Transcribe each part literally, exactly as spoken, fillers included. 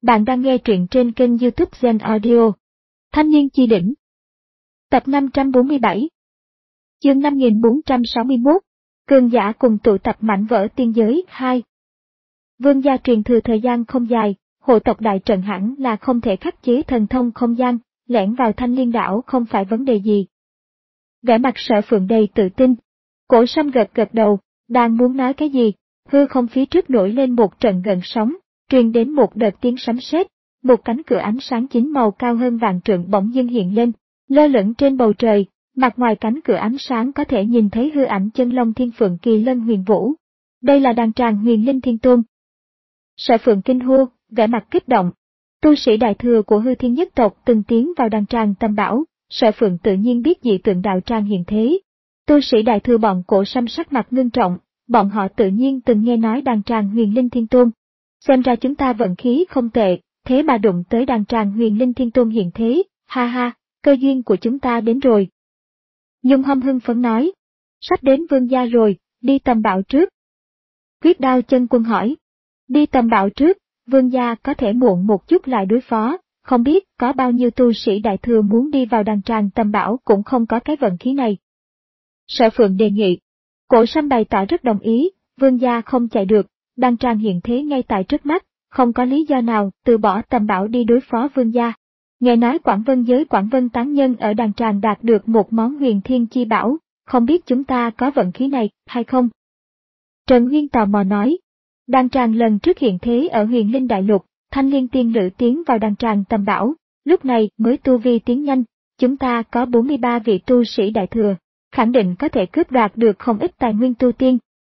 Bạn đang nghe truyện trên kênh YouTube Zen Audio. Thanh niên chi đỉnh. Tập năm trăm bốn mươi bảy. Chương năm nghìn bốn trăm sáu mươi mốt. Cường giả cùng tụ tập mảnh vỡ tiên giới hai. Vương gia truyền thừa thời gian không dài, hộ tộc đại trận hẳn là không thể khắc chế thần thông không gian, lẻn vào Thanh Liên đảo không phải vấn đề gì. Vẻ mặt Sở Phượng đầy tự tin. Cổ Sâm gật gật đầu, đang muốn nói cái gì, hư không phía trước nổi lên một trận gợn sóng, truyền đến một đợt tiếng sấm sét, một cánh cửa ánh sáng chín màu cao hơn vạn trượng bỗng dưng hiện lên, lơ lửng trên bầu trời, mặt ngoài cánh cửa ánh sáng có thể nhìn thấy hư ảnh chân long thiên phượng kỳ lân huyền vũ. Đây là đàn tràng Huyền Linh Thiên Tôn. Sở Phượng kinh hô, vẻ mặt kích động. Tu sĩ đại thừa của hư thiên nhất tộc từng tiến vào đàn tràng Tam Bảo, Sở Phượng tự nhiên biết dị tượng đạo tràng hiện thế. Tu sĩ đại thừa bọn Cổ Sâm sắc mặt ngưng trọng, bọn họ tự nhiên từng nghe nói đàn tràng Huyền Linh Thiên Tôn. Xem ra chúng ta vận khí không tệ, thế mà đụng tới đàn tràng Huyền Linh Thiên Tôn hiện thế, ha ha, cơ duyên của chúng ta đến rồi. Nhung Hâm hưng phấn nói, sắp đến Vương gia rồi, đi Tầm Bảo trước. Quyết Đao Chân Quân hỏi, đi Tầm Bảo trước, Vương gia có thể muộn một chút lại đối phó, không biết có bao nhiêu tu sĩ đại thừa muốn đi vào đàn tràng Tầm Bảo cũng không có cái vận khí này. Sở Phượng đề nghị, Cổ Sâm bày tỏ rất đồng ý, Vương gia không chạy được. Đan tràng hiện thế ngay tại trước mắt, không có lý do nào từ bỏ Tầm Bảo đi đối phó Vương gia. Nghe nói Quảng Vân giới Quảng Vân tán nhân ở đàn tràng đạt được một món huyền thiên chi bảo, không biết chúng ta có vận khí này hay không? Trần Nguyên tò mò nói, đàn tràng lần trước hiện thế ở Huyền Linh Đại Lục, Thanh Liên tiên nữ tiến vào đàn tràng Tầm Bảo, lúc này mới tu vi tiến nhanh, chúng ta có bốn mươi ba vị tu sĩ đại thừa, khẳng định có thể cướp đoạt được không ít tài nguyên tu tiên.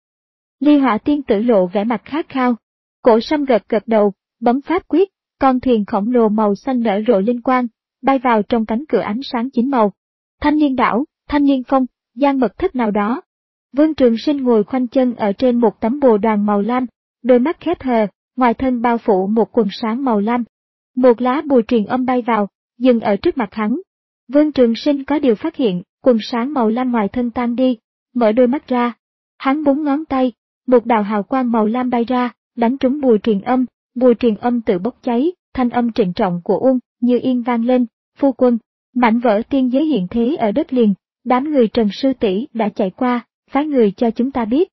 Ly Hỏa tiên tử lộ vẻ mặt khát khao. Cổ Sâm gật gật đầu, bấm pháp quyết, con thuyền khổng lồ màu xanh nở rộ linh quang, bay vào trong cánh cửa ánh sáng chín màu. Thanh Liên đảo, Thanh Liên phong, gian mật thất nào đó. Vương Trường Sinh ngồi khoanh chân ở trên một tấm bồ đoàn màu lam, đôi mắt khép hờ, ngoài thân bao phủ một quần sáng màu lam. Một lá bùa truyền âm bay vào, dừng ở trước mặt hắn. Vương Trường Sinh có điều phát hiện, quần sáng màu lam ngoài thân tan đi, mở đôi mắt ra. Hắn búng ngón tay. Một đạo hào quang màu lam bay ra, đánh trúng bùa truyền âm, bùa truyền âm tự bốc cháy, thanh âm trịnh trọng của Uông Như Yên vang lên, phu quân, mảnh vỡ tiên giới hiện thế ở đất liền, đám người Trần sư tỷ đã chạy qua, phái người cho chúng ta biết.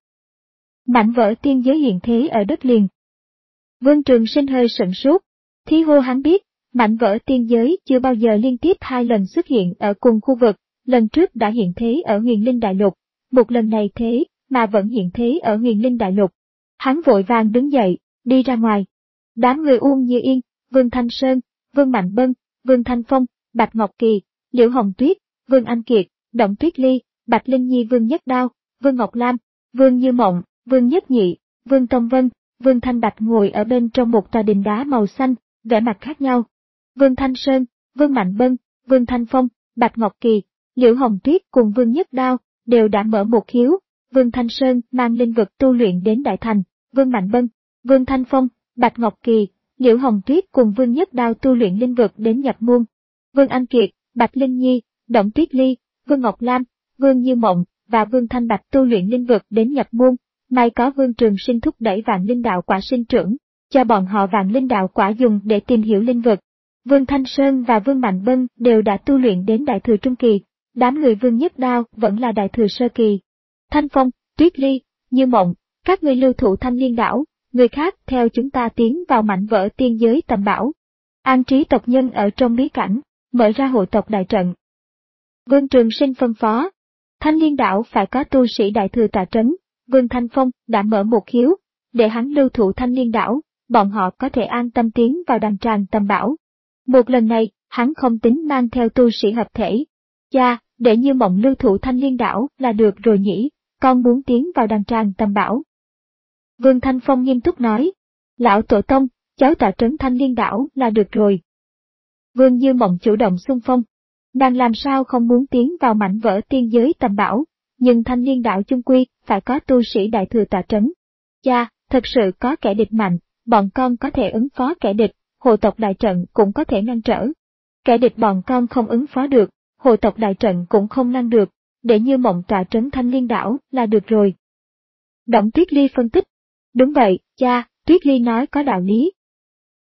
Mảnh vỡ tiên giới hiện thế ở đất liền. Vương Trường Sinh hơi sửng sốt, thí hô hắn biết, mảnh vỡ tiên giới chưa bao giờ liên tiếp hai lần xuất hiện ở cùng khu vực, lần trước đã hiện thế ở Huyền Linh Đại Lục, một lần này thế mà vẫn hiện thế ở Huyền Linh Đại Lục. Hắn vội vàng đứng dậy, đi ra ngoài. Đám người Uông Như Yên, Vương Thanh Sơn, Vương Mạnh Bân, Vương Thanh Phong, Bạch Ngọc Kỳ, Liễu Hồng Tuyết, Vương Anh Kiệt, Động Tuyết Ly, Bạch Linh Nhi Vương Nhất Đao, Vương Ngọc Lam, Vương Như Mộng, Vương Nhất Nhị, Vương Tông Vân, Vương Thanh Bạch ngồi ở bên trong một tòa đình đá màu xanh, vẻ mặt khác nhau. Vương Thanh Sơn, Vương Mạnh Bân, Vương Thanh Phong, Bạch Ngọc Kỳ, Liễu Hồng Tuyết cùng Vương Nhất Đao đều đã mở một khiếu. Vương Thanh Sơn mang linh vực tu luyện đến Đại Thành, Vương Mạnh Bân, Vương Thanh Phong, Bạch Ngọc Kỳ, Liễu Hồng Tuyết cùng Vương Nhất Đao tu luyện linh vực đến nhập môn. Vương Anh Kiệt, Bạch Linh Nhi, Động Tuyết Ly, Vương Ngọc Lam, Vương Như Mộng và Vương Thanh Bạch tu luyện linh vực đến nhập môn. May có Vương Trường Sinh thúc đẩy vạn linh đạo quả sinh trưởng, cho bọn họ vạn linh đạo quả dùng để tìm hiểu linh vực. Vương Thanh Sơn và Vương Mạnh Bân đều đã tu luyện đến Đại Thừa Trung Kỳ, đám người Vương Nhất Đao vẫn là Đại Thừa Sơ Kỳ. Thanh Phong, Tuyết Ly, Như Mộng, các người lưu thủ Thanh Liên đảo, người khác theo chúng ta tiến vào mảnh vỡ tiên giới Tầm Bảo. An trí tộc nhân ở trong bí cảnh, mở ra hộ tộc đại trận. Vương Trường Sinh phân phó, Thanh Liên đảo phải có tu sĩ đại thừa tọa trấn, Vương Thanh Phong đã mở một khiếu, để hắn lưu thủ Thanh Liên đảo, bọn họ có thể an tâm tiến vào đàn tràng Tầm Bảo. Một lần này, hắn không tính mang theo tu sĩ hợp thể. Cha, để Như Mộng lưu thủ Thanh Liên đảo là được rồi nhỉ, con muốn tiến vào đàn tràng Tầm Bảo. Vương Thanh Phong nghiêm túc nói, lão tổ tông, cháu tọa trấn Thanh Liên đảo là được rồi. Vương Như Mộng chủ động xung phong, nàng làm sao không muốn tiến vào mảnh vỡ tiên giới Tầm Bảo, nhưng Thanh Liên đảo chung quy phải có tu sĩ đại thừa tọa trấn. Cha, thật sự có kẻ địch mạnh, bọn con có thể ứng phó kẻ địch, hộ tộc đại trận cũng có thể ngăn trở. Kẻ địch bọn con không ứng phó được, hộ tộc đại trận cũng không ngăn được, để Như Mộng tọa trấn Thanh Liên đảo là được rồi. Động Tuyết Ly phân tích, đúng vậy, cha, Tuyết Ly nói có đạo lý.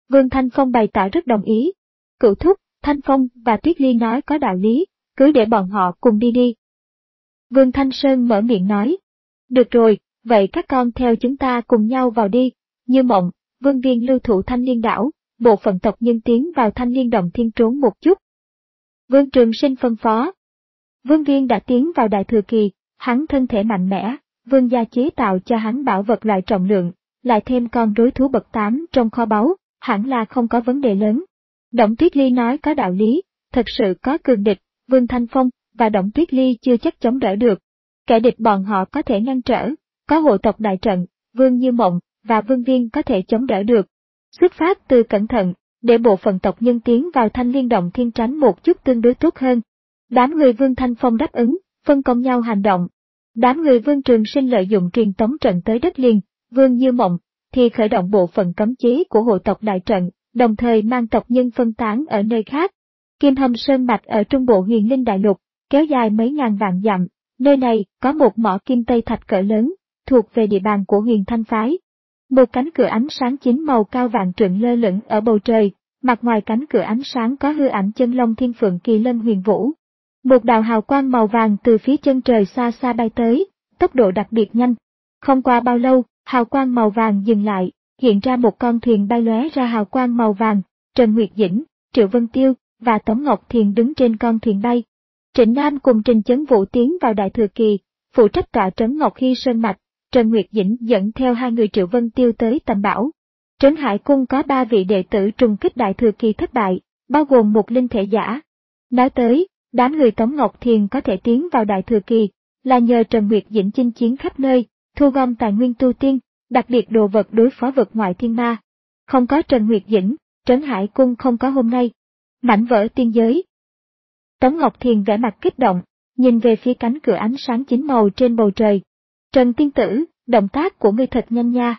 Vương Thanh Phong bày tỏ rất đồng ý. Cửu thúc, Thanh Phong và Tuyết Ly nói có đạo lý, cứ để bọn họ cùng đi đi. Vương Thanh Sơn mở miệng nói. Được rồi, vậy các con theo chúng ta cùng nhau vào đi. Như Mộng, Vương Viên lưu thủ Thanh Liên đảo, bộ phận tộc nhân tiến vào Thanh Liên động thiên trốn một chút. Vương Trường Sinh phân phó. Vương Viên đã tiến vào Đại Thừa Kỳ, hắn thân thể mạnh mẽ, Vương gia chế tạo cho hắn bảo vật loại trọng lượng, lại thêm con rối thú bậc tám trong kho báu, hẳn là không có vấn đề lớn. Động Tuyết Ly nói có đạo lý, thật sự có cường địch, Vương Thanh Phong và Động Tuyết Ly chưa chắc chống đỡ được. Kẻ địch bọn họ có thể ngăn trở, có hộ tộc đại trận, Vương Như Mộng và Vương Viên có thể chống đỡ được. Xuất phát từ cẩn thận, để bộ phận tộc nhân tiến vào Thanh Liên động thiên tránh một chút tương đối tốt hơn. Đám người Vương Thanh Phong đáp ứng, phân công nhau hành động. Đám người Vương Trường Sinh lợi dụng truyền tống trận tới đất liền, Vương Như Mộng thì khởi động bộ phận cấm chế của hộ tộc đại trận, đồng thời mang tộc nhân phân tán ở nơi khác. Kim Hầm Sơn mạch ở trung bộ Huyền Linh Đại Lục, kéo dài mấy ngàn vạn dặm, nơi này có một mỏ kim tây thạch cỡ lớn, thuộc về địa bàn của Huyền Thanh phái. Một cánh cửa ánh sáng chín màu cao vạn trượng lơ lửng ở bầu trời, mặt ngoài cánh cửa ánh sáng có hư ảnh chân long thiên phượng kỳ lân huyền vũ. Một đạo hào quang màu vàng từ phía chân trời xa xa bay tới, tốc độ đặc biệt nhanh. Không qua bao lâu, hào quang màu vàng dừng lại, hiện ra một con thuyền bay lóe ra hào quang màu vàng, Trần Nguyệt Dĩnh, Triệu Vân Tiêu và Tống Ngọc Thiền đứng trên con thuyền bay. Trịnh Nam cùng Trình Chấn Vũ tiến vào Đại Thừa Kỳ, phụ trách tọa trấn Ngọc Hy Sơn Mạch, Trần Nguyệt Dĩnh dẫn theo hai người Triệu Vân Tiêu tới Tầm Bảo. Trấn Hải Cung có ba vị đệ tử trùng kích Đại Thừa Kỳ thất bại, bao gồm một linh thể giả. Nói tới, đám người Tống Ngọc Thiền có thể tiến vào Đại Thừa Kỳ, là nhờ Trần Nguyệt Dĩnh chinh chiến khắp nơi, thu gom tài nguyên tu tiên, đặc biệt đồ vật đối phó vực ngoại thiên ma. Không có Trần Nguyệt Dĩnh, Trấn Hải Cung không có hôm nay. Mảnh vỡ tiên giới. Tống Ngọc Thiền vẻ mặt kích động, nhìn về phía cánh cửa ánh sáng chín màu trên bầu trời. Trần tiên tử, động tác của ngươi thật nhanh nha.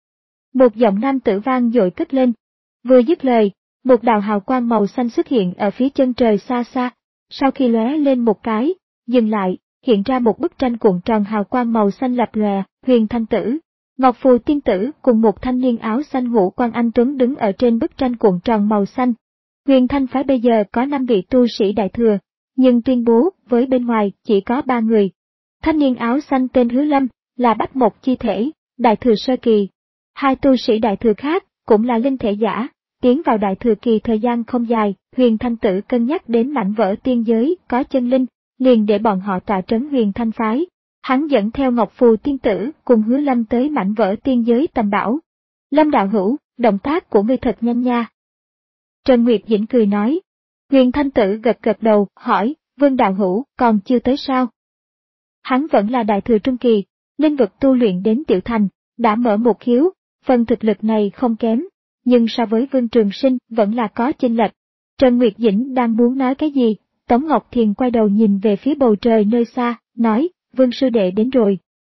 Một giọng nam tử vang dội cất lên. Vừa dứt lời, một đạo hào quang màu xanh xuất hiện ở phía chân trời xa xa, sau khi lóe lên một cái, dừng lại, hiện ra một bức tranh cuộn tròn hào quang màu xanh lập lòe, Huyền Thanh Tử, Ngọc Phù tiên tử cùng một thanh niên áo xanh ngũ quan anh tuấn đứng ở trên bức tranh cuộn tròn màu xanh. Huyền Thanh phái bây giờ có năm vị tu sĩ đại thừa, nhưng tuyên bố với bên ngoài chỉ có ba người. Thanh niên áo xanh tên Hứa Lâm, là Bách Mộc chi thể, đại thừa sơ kỳ. Hai tu sĩ đại thừa khác, cũng là linh thể giả, tiến vào Đại Thừa Kỳ thời gian không dài, Huyền Thanh Tử cân nhắc đến mảnh vỡ tiên giới có chân linh, liền để bọn họ tọa trấn Huyền Thanh phái. Hắn dẫn theo Ngọc Phù tiên tử cùng Hứa Lâm tới mảnh vỡ tiên giới Tầm Bảo. Lâm đạo hữu, động tác của ngươi thật nhanh nha. Trần Nguyệt Dĩnh cười nói. Huyền Thanh Tử gật gật đầu, hỏi, Vương đạo hữu, còn chưa tới sao? Hắn vẫn là đại thừa trung kỳ, linh vực tu luyện đến tiểu thành, đã mở một khiếu, phần thực lực này không kém, nhưng so với Vương Trường Sinh vẫn là có chênh lệch. Trần Nguyệt Dĩnh đang muốn nói cái gì, Tống Ngọc Thiền quay đầu nhìn về phía bầu trời nơi xa, nói, Vương sư đệ đến rồi.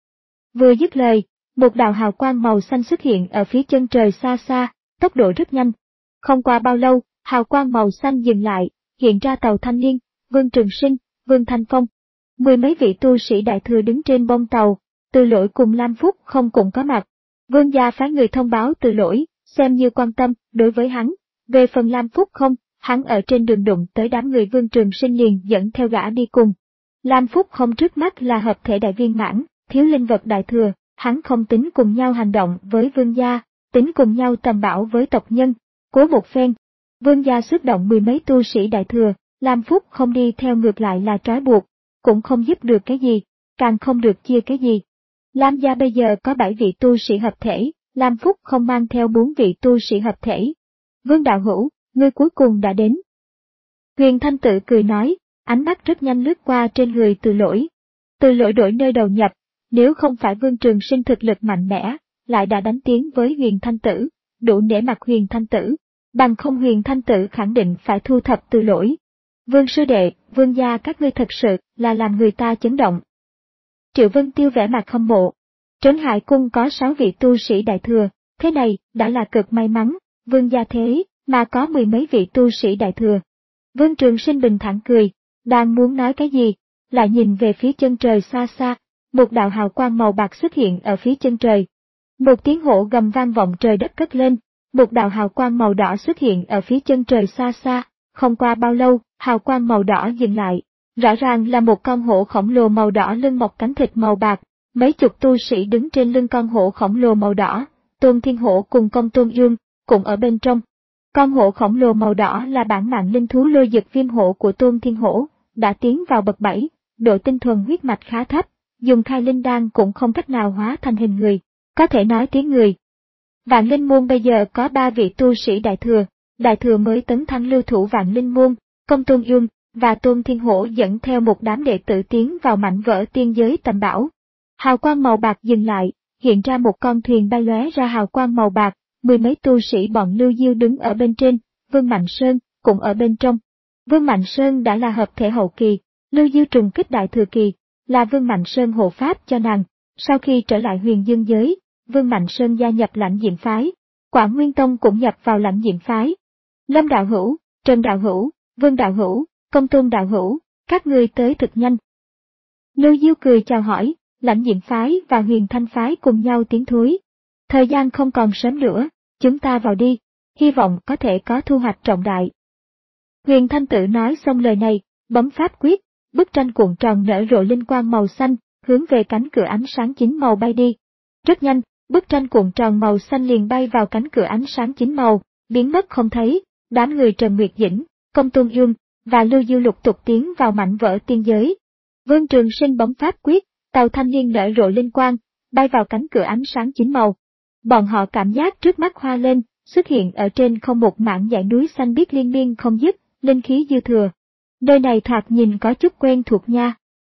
Vừa dứt lời, một đạo hào quang màu xanh xuất hiện ở phía chân trời xa xa, tốc độ rất nhanh. Không qua bao lâu, hào quang màu xanh dừng lại, hiện ra tàu thanh niên, Vương Trường Sinh, Vương Thanh Phong. Mười mấy vị tu sĩ đại thừa đứng trên bông tàu, Từ Lỗi cùng Lam Phúc không cùng có mặt. Vương gia phái người thông báo Từ Lỗi, xem như quan tâm đối với hắn. Về phần Lam Phúc không, hắn ở trên đường đụng tới đám người Vương Trường Sinh liền dẫn theo gã đi cùng. Lam Phúc không trước mắt là hợp thể đại viên mãn, thiếu linh vật đại thừa, hắn không tính cùng nhau hành động với Vương gia, tính cùng nhau tầm bảo với tộc nhân. Cố một phen, Vương gia xuất động mười mấy tu sĩ đại thừa, Lam Phúc không đi theo ngược lại là trói buộc, cũng không giúp được cái gì, càng không được chia cái gì. Lam gia bây giờ có bảy vị tu sĩ hợp thể, Lam Phúc không mang theo bốn vị tu sĩ hợp thể. Vương đạo hữu, ngươi cuối cùng đã đến. Huyền Thanh Tự cười nói, ánh mắt rất nhanh lướt qua trên người Từ Lỗi. Từ Lỗi đổi nơi đầu nhập, nếu không phải Vương Trường Sinh thực lực mạnh mẽ, lại đã đánh tiếng với Huyền Thanh Tử, đủ nể mặt Huyền Thanh Tử, bằng không Huyền Thanh Tử khẳng định phải thu thập Từ Lỗi. Vương sư đệ, Vương gia các ngươi thật sự là làm người ta chấn động. Triệu Vân Tiêu vẻ mặt hâm mộ. Trấn Hải Cung có sáu vị tu sĩ đại thừa, thế này đã là cực may mắn, Vương gia thế mà có mười mấy vị tu sĩ đại thừa. Vương Trường Sinh bình thản cười, đang muốn nói cái gì, lại nhìn về phía chân trời xa xa, một đạo hào quang màu bạc xuất hiện ở phía chân trời. Một tiếng hổ gầm vang vọng trời đất cất lên, một đạo hào quang màu đỏ xuất hiện ở phía chân trời xa xa, không qua bao lâu, hào quang màu đỏ dừng lại. Rõ ràng là một con hổ khổng lồ màu đỏ lưng mọc cánh thịt màu bạc, mấy chục tu sĩ đứng trên lưng con hổ khổng lồ màu đỏ, Tôn Thiên Hổ cùng Công Tôn Dương, cũng ở bên trong. Con hổ khổng lồ màu đỏ là bản mạng linh thú lôi dực viêm hổ của Tôn Thiên Hổ, đã tiến vào bậc bảy, độ tinh thuần huyết mạch khá thấp, dùng khai linh đan cũng không cách nào hóa thành hình người, có thể nói tiếng người. Vạn Linh Môn bây giờ có ba vị tu sĩ đại thừa, đại thừa mới tấn thăng lưu thủ Vạn Linh Môn, Công Tôn Dương và Tôn Thiên Hổ dẫn theo một đám đệ tử tiến vào mảnh vỡ tiên giới tầm bảo. Hào quang màu bạc dừng lại, hiện ra một con thuyền bay lóe ra hào quang màu bạc, mười mấy tu sĩ bọn Lưu Diêu đứng ở bên trên, Vương Mạnh Sơn cũng ở bên trong. Vương Mạnh Sơn đã là hợp thể hậu kỳ, Lưu Diêu trùng kích đại thừa kỳ, là Vương Mạnh Sơn hộ pháp cho nàng. Sau khi trở lại huyền dương giới, Vương Mạnh Sơn gia nhập lãnh diệm phái, Quảng Nguyên Tông cũng nhập vào lãnh diệm phái. Lâm đạo hữu, Trần đạo hữu, Vương đạo hữu, Công Tôn đạo hữu, các ngươi tới thực nhanh. Lưu Diêu cười chào hỏi, lãnh diệm phái và huyền thanh phái cùng nhau tiến thối. Thời gian không còn sớm nữa, chúng ta vào đi, hy vọng có thể có thu hoạch trọng đại. Huyền Thanh Tử nói xong lời này, bấm pháp quyết, bức tranh cuộn tròn nở rộ linh quang màu xanh, hướng về cánh cửa ánh sáng chín màu bay đi. Rất nhanh, bức tranh cuộn tròn màu xanh liền bay vào cánh cửa ánh sáng chín màu, biến mất không thấy. Đám người Trần Nguyệt Dĩnh, Công Tôn Dương và Lưu Diêu lục tục tiến vào mảnh vỡ tiên giới. Vương Trường Sinh bấm pháp quyết, tàu thanh niên nở rộ linh quang, bay vào cánh cửa ánh sáng chín màu. Bọn họ cảm giác trước mắt hoa lên, xuất hiện ở trên không một mảng dãy núi xanh biếc liên miên không dứt, linh khí dư thừa. Nơi này thoạt nhìn có chút quen thuộc nha.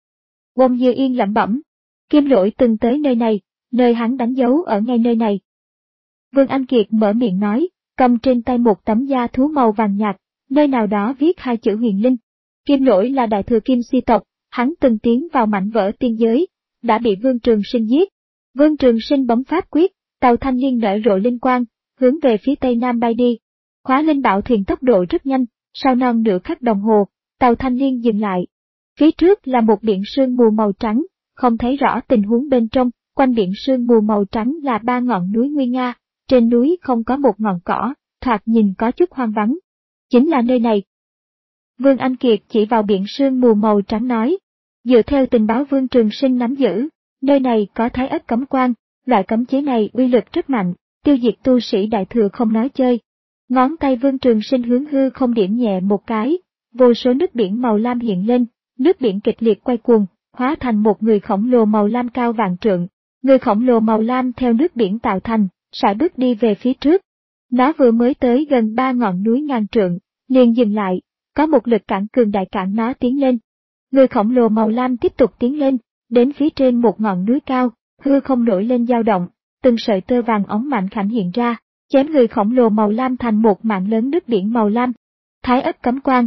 Wong Dư Yên lẩm bẩm, Kim Lỗi từng tới nơi này, nơi hắn đánh dấu ở ngay nơi này. Vương Anh Kiệt mở miệng nói, cầm trên tay một tấm da thú màu vàng nhạt, nơi nào đó viết hai chữ huyền linh. Kim Lỗi là đại thừa Kim Si tộc, hắn từng tiến vào mảnh vỡ tiên giới, đã bị Vương Trường Sinh giết. Vương Trường Sinh bấm pháp quyết, tàu thanh niên nở rộ linh quang, hướng về phía tây nam bay đi. Khóa linh bảo thuyền tốc độ rất nhanh, sau non nửa khắc đồng hồ, tàu thanh niên dừng lại. Phía trước là một biển sương mù màu trắng, không thấy rõ tình huống bên trong, quanh biển sương mù màu trắng là ba ngọn núi nguy nga, trên núi không có một ngọn cỏ, thoạt nhìn có chút hoang vắng. Chính là nơi này. Vương Anh Kiệt chỉ vào biển sương mù màu trắng nói, dựa theo tình báo Vương Trường Sinh nắm giữ, nơi này có thái ất cấm quan, loại cấm chế này uy lực rất mạnh, tiêu diệt tu sĩ đại thừa không nói chơi. Ngón tay Vương Trường Sinh hướng hư không điểm nhẹ một cái, vô số nước biển màu lam hiện lên, nước biển kịch liệt quay cuồng, hóa thành một người khổng lồ màu lam cao vạn trượng. Người khổng lồ màu lam theo nước biển tạo thành, sải bước đi về phía trước. Nó vừa mới tới gần ba ngọn núi ngàn trượng, liền dừng lại, có một lực cản cường đại cản nó tiến lên. Người khổng lồ màu lam tiếp tục tiến lên, đến phía trên một ngọn núi cao, hư không nổi lên dao động, từng sợi tơ vàng óng mạnh khảnh hiện ra, chém người khổng lồ màu lam thành một mạng lớn nước biển màu lam. Thái ất cấm quan.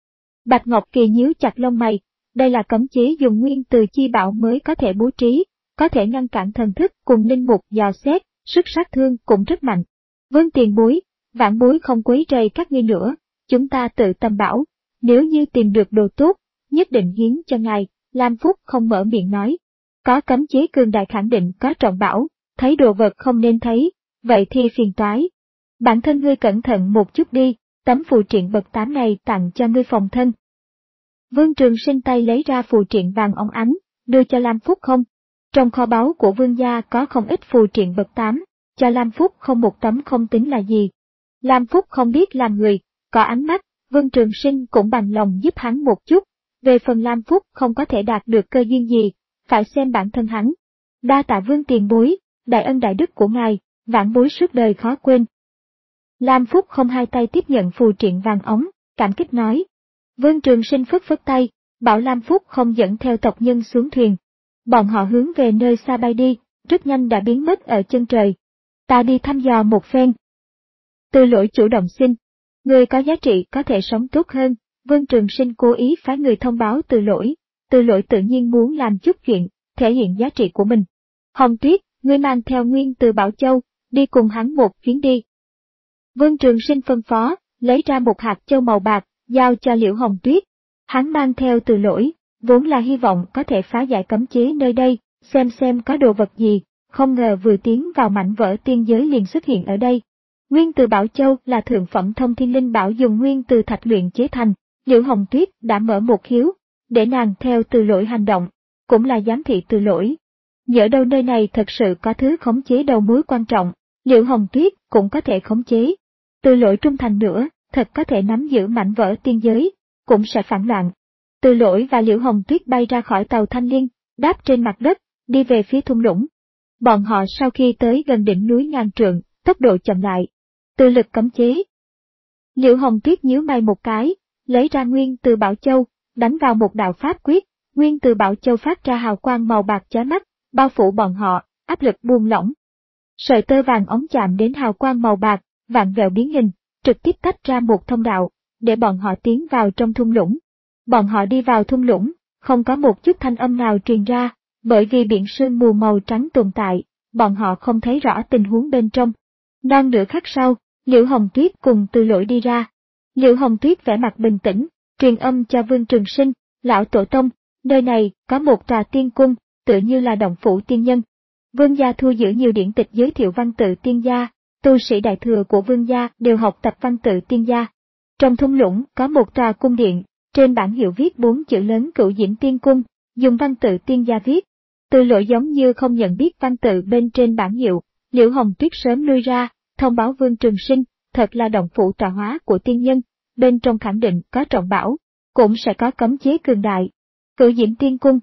Bạch Ngọc Kỳ nhíu chặt lông mày, đây là cấm chế dùng nguyên từ chi bảo mới có thể bố trí, có thể ngăn cản thần thức cùng linh mục dò xét, sức sát thương cũng rất mạnh. Vương tiền bối, vãn bối không quấy rầy các ngươi nữa, chúng ta tự tâm bảo, nếu như tìm được đồ tốt, nhất định hiến cho ngài. Lam Phúc không mở miệng nói. Có cấm chế cường đại khẳng định có trọng bảo, thấy đồ vật không nên thấy, vậy thì phiền toái. Bản thân ngươi cẩn thận một chút đi, tấm phù triện bậc tám này tặng cho ngươi phòng thân. Vương Trường Sinh tay lấy ra phù triện vàng óng ánh, đưa cho Lam Phúc không. Trong kho báu của vương gia có không ít phù triện bậc tám, cho Lam Phúc không một tấm không tính là gì. Lam Phúc không biết làm người, có ánh mắt, Vương Trường Sinh cũng bằng lòng giúp hắn một chút. Về phần Lam Phúc không có thể đạt được cơ duyên gì, phải xem bản thân hắn. Đa tạ Vương tiền bối, đại ân đại đức của ngài, vãn bối suốt đời khó quên. Lam Phúc không hai tay tiếp nhận phù triện vàng ống, cảm kích nói. Vương Trường Sinh phất phất tay, bảo Lam Phúc không dẫn theo tộc nhân xuống thuyền. Bọn họ hướng về nơi xa bay đi, rất nhanh đã biến mất ở chân trời. Ta đi thăm dò một phen. Từ Lỗi chủ động xin, người có giá trị có thể sống tốt hơn. Vương Trường Sinh cố ý phái người thông báo Từ Lỗi, Từ Lỗi tự nhiên muốn làm chút chuyện, thể hiện giá trị của mình. Hồng Tuyết, ngươi mang theo Nguyên từ Bảo Châu, đi cùng hắn một chuyến đi. Vương Trường Sinh phân phó, lấy ra một hạt châu màu bạc, giao cho Liễu Hồng Tuyết. Hắn mang theo Từ Lỗi, vốn là hy vọng có thể phá giải cấm chế nơi đây, xem xem có đồ vật gì, không ngờ vừa tiến vào mảnh vỡ tiên giới liền xuất hiện ở đây. Nguyên từ Bảo Châu là thượng phẩm thông thiên linh bảo dùng nguyên từ thạch luyện chế thành. Liễu Hồng Tuyết đã mở một khiếu, để nàng theo Từ Lỗi hành động, cũng là giám thị Từ Lỗi. Nhỡ đâu nơi này thật sự có thứ khống chế đầu mối quan trọng, Liễu Hồng Tuyết cũng có thể khống chế. Từ Lỗi trung thành nữa, thật có thể nắm giữ mảnh vỡ tiên giới, cũng sẽ phản loạn. Từ Lỗi và Liễu Hồng Tuyết bay ra khỏi tàu Thanh Liên, đáp trên mặt đất, đi về phía thung lũng. Bọn họ sau khi tới gần đỉnh núi ngàn trượng, tốc độ chậm lại. Từ lực cấm chế. Liễu Hồng Tuyết nhíu mày một cái, lấy ra nguyên từ Bảo Châu, đánh vào một đạo pháp quyết, nguyên từ Bảo Châu phát ra hào quang màu bạc chói mắt, bao phủ bọn họ, áp lực buông lỏng. Sợi tơ vàng ống chạm đến hào quang màu bạc, vạn vẹo biến hình, trực tiếp tách ra một thông đạo, để bọn họ tiến vào trong thung lũng. Bọn họ đi vào thung lũng, không có một chút thanh âm nào truyền ra, bởi vì biển sương mù màu trắng tồn tại, bọn họ không thấy rõ tình huống bên trong. Non nửa khắc sau, Liễu Hồng Tuyết cùng Từ Lỗi đi ra. Liễu Hồng Tuyết vẻ mặt bình tĩnh, truyền âm cho Vương Trường Sinh, lão tổ tông, nơi này có một tòa tiên cung, tựa như là động phủ tiên nhân. Vương gia thu giữ nhiều điển tịch giới thiệu văn tự tiên gia, tu sĩ đại thừa của vương gia đều học tập văn tự tiên gia. Trong thung lũng có một tòa cung điện, trên bảng hiệu viết bốn chữ lớn Cửu Diễm Tiên Cung, dùng văn tự tiên gia viết. Từ Lỗi giống như không nhận biết văn tự bên trên bảng hiệu, Liễu Hồng Tuyết sớm lui ra, thông báo Vương Trường Sinh, thật là động phủ tọa hóa của tiên nhân, bên trong khẳng định có trọng bảo, cũng sẽ có cấm chế cường đại. Cửu Diễm Tiên Cung.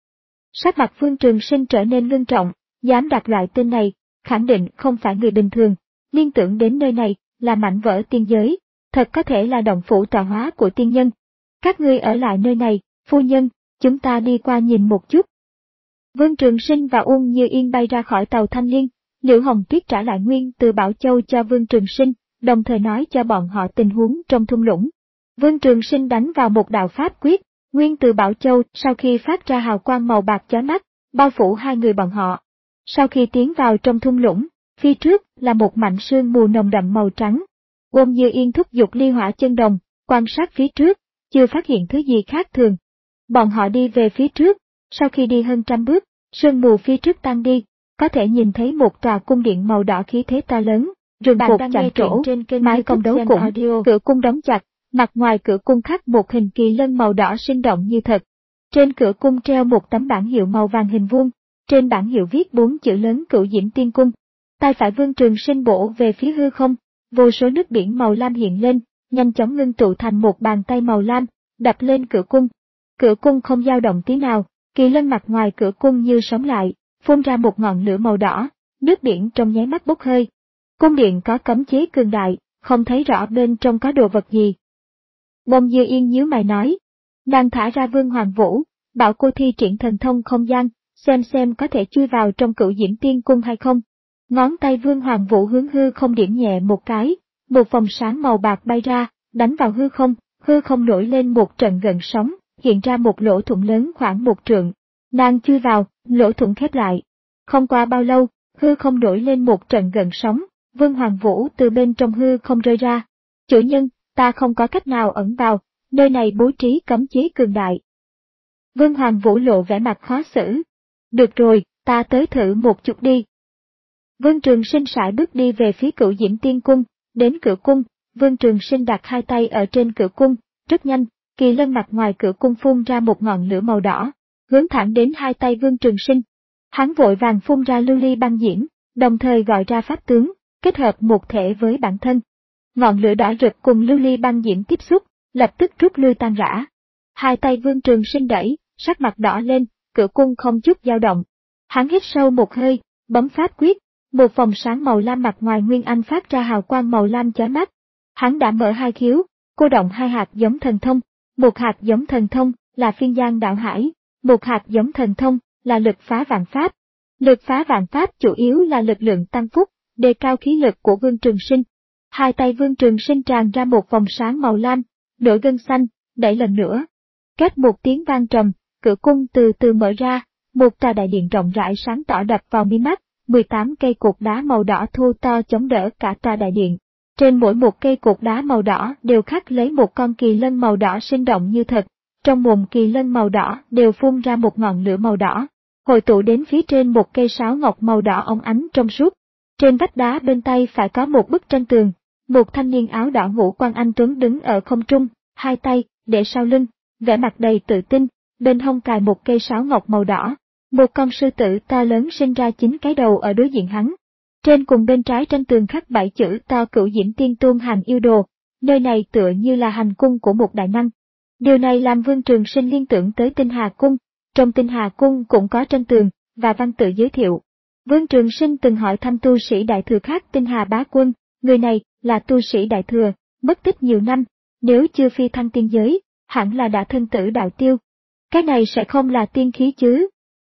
Sắc mặt Vương Trường Sinh trở nên ngưng trọng, dám đặt loại tên này, khẳng định không phải người bình thường, liên tưởng đến nơi này là mảnh vỡ tiên giới, thật có thể là động phủ tọa hóa của tiên nhân. Các ngươi ở lại nơi này, phu nhân, chúng ta đi qua nhìn một chút. Vương Trường Sinh và Uông Như Yên bay ra khỏi tàu Thanh Liên, Liễu Hồng Tuyết trả lại nguyên từ Bảo Châu cho Vương Trường Sinh, đồng thời nói cho bọn họ tình huống trong thung lũng. Vương Trường Sinh đánh vào một đạo pháp quyết, nguyên từ Bảo Châu sau khi phát ra hào quang màu bạc chói mắt, bao phủ hai người bọn họ. Sau khi tiến vào trong thung lũng, phía trước là một mảnh sương mù nồng đậm màu trắng. Uông Như Yên thúc giục ly hỏa chân đồng, quan sát phía trước, chưa phát hiện thứ gì khác thường. Bọn họ đi về phía trước, sau khi đi hơn trăm bước, sương mù phía trước tan đi, có thể nhìn thấy một tòa cung điện màu đỏ khí thế to lớn, rừng cột chạm trổ, mái cong đấu cũng, cửa cung đóng chặt, mặt ngoài cửa cung khắc một hình kỳ lân màu đỏ sinh động như thật. Trên cửa cung treo một tấm bảng hiệu màu vàng hình vuông, trên bảng hiệu viết bốn chữ lớn Cửu Diễm Tiên Cung. Tay phải Vương Trường Sinh bổ về phía hư không, vô số nước biển màu lam hiện lên, nhanh chóng ngưng tụ thành một bàn tay màu lam, đập lên cửa cung. Cửa cung không dao động tí nào, kỳ lân mặt ngoài cửa cung như sống lại, phun ra một ngọn lửa màu đỏ, nước biển trong nháy mắt bốc hơi. Cung điện có cấm chế cường đại, không thấy rõ bên trong có đồ vật gì. Bông Dư Yên nhíu mày nói, nàng thả ra Vương Hoàng Vũ, bảo cô thi triển thần thông không gian, xem xem có thể chui vào trong Cửu Diễm Tiên Cung hay không. Ngón tay Vương Hoàng Vũ hướng hư không điểm nhẹ một cái, một vòng sáng màu bạc bay ra, đánh vào hư không, hư không nổi lên một trận gợn sóng, hiện ra một lỗ thủng lớn khoảng một trượng. Nàng chui vào, lỗ thủng khép lại. Không qua bao lâu, hư không nổi lên một trận gợn sóng, Vương Hoàng Vũ từ bên trong hư không rơi ra. Chủ nhân, ta không có cách nào ẩn vào, nơi này bố trí cấm chế cường đại. Vương Hoàng Vũ lộ vẻ mặt khó xử. Được rồi, ta tới thử một chút đi. Vương Trường Sinh sải bước đi về phía Cửu Diễm Tiên Cung, đến cửa cung, Vương Trường Sinh đặt hai tay ở trên cửa cung, rất nhanh, kỳ lân mặt ngoài cửa cung phun ra một ngọn lửa màu đỏ, hướng thẳng đến hai tay Vương Trường Sinh. Hắn vội vàng phun ra lưu ly băng diễm, đồng thời gọi ra pháp tướng, kết hợp một thể với bản thân. Ngọn lửa đỏ rực cùng lưu ly băng diễm tiếp xúc, lập tức rút lui tan rã. Hai tay Vương Trường Sinh đẩy, sắc mặt đỏ lên, cửa cung không chút dao động. Hắn hít sâu một hơi, bấm pháp quyết, một vòng sáng màu lam mặt ngoài Nguyên Anh phát ra hào quang màu lam chói mắt. Hắn đã mở hai khiếu, cô động hai hạt giống thần thông, một hạt giống thần thông là phiên giang đạo hải, một hạt giống thần thông là lực phá vạn pháp. Lực phá vạn pháp chủ yếu là lực lượng tăng phúc, đề cao khí lực của Vương Trường Sinh. Hai tay Vương Trường Sinh tràn ra một vòng sáng màu lam, nổi gân xanh, đẩy lần nữa. Kết một tiếng vang trầm, cửa cung từ từ mở ra, một tòa đại điện rộng rãi sáng tỏ đập vào mi mắt, mười tám cây cột đá màu đỏ thô to chống đỡ cả tòa đại điện. Trên mỗi một cây cột đá màu đỏ đều khắc lấy một con kỳ lân màu đỏ sinh động như thật, trong mồm kỳ lân màu đỏ đều phun ra một ngọn lửa màu đỏ, hội tụ đến phía trên một cây sáo ngọc màu đỏ óng ánh trong suốt. Trên vách đá bên tay phải có một bức tranh tường, một thanh niên áo đỏ ngũ quan anh tuấn đứng ở không trung, hai tay để sau lưng, vẻ mặt đầy tự tin, bên hông cài một cây sáo ngọc màu đỏ. Một con sư tử to lớn sinh ra chín cái đầu ở đối diện hắn. Trên cùng bên trái tranh tường khắc bảy chữ to Cửu Diễm Tiên Tôn Hành Yêu Đồ, nơi này tựa như là hành cung của một đại năng. Điều này làm Vương Trường Sinh liên tưởng tới Tinh Hà Cung, trong Tinh Hà Cung cũng có tranh tường, và văn tự giới thiệu. Vương Trường Sinh từng hỏi thăm tu sĩ đại thừa khác Tinh Hà Bá Quân, người này là tu sĩ đại thừa, mất tích nhiều năm, nếu chưa phi thăng tiên giới, hẳn là đã thân tử đạo tiêu. Cái này sẽ không là tiên khí chứ?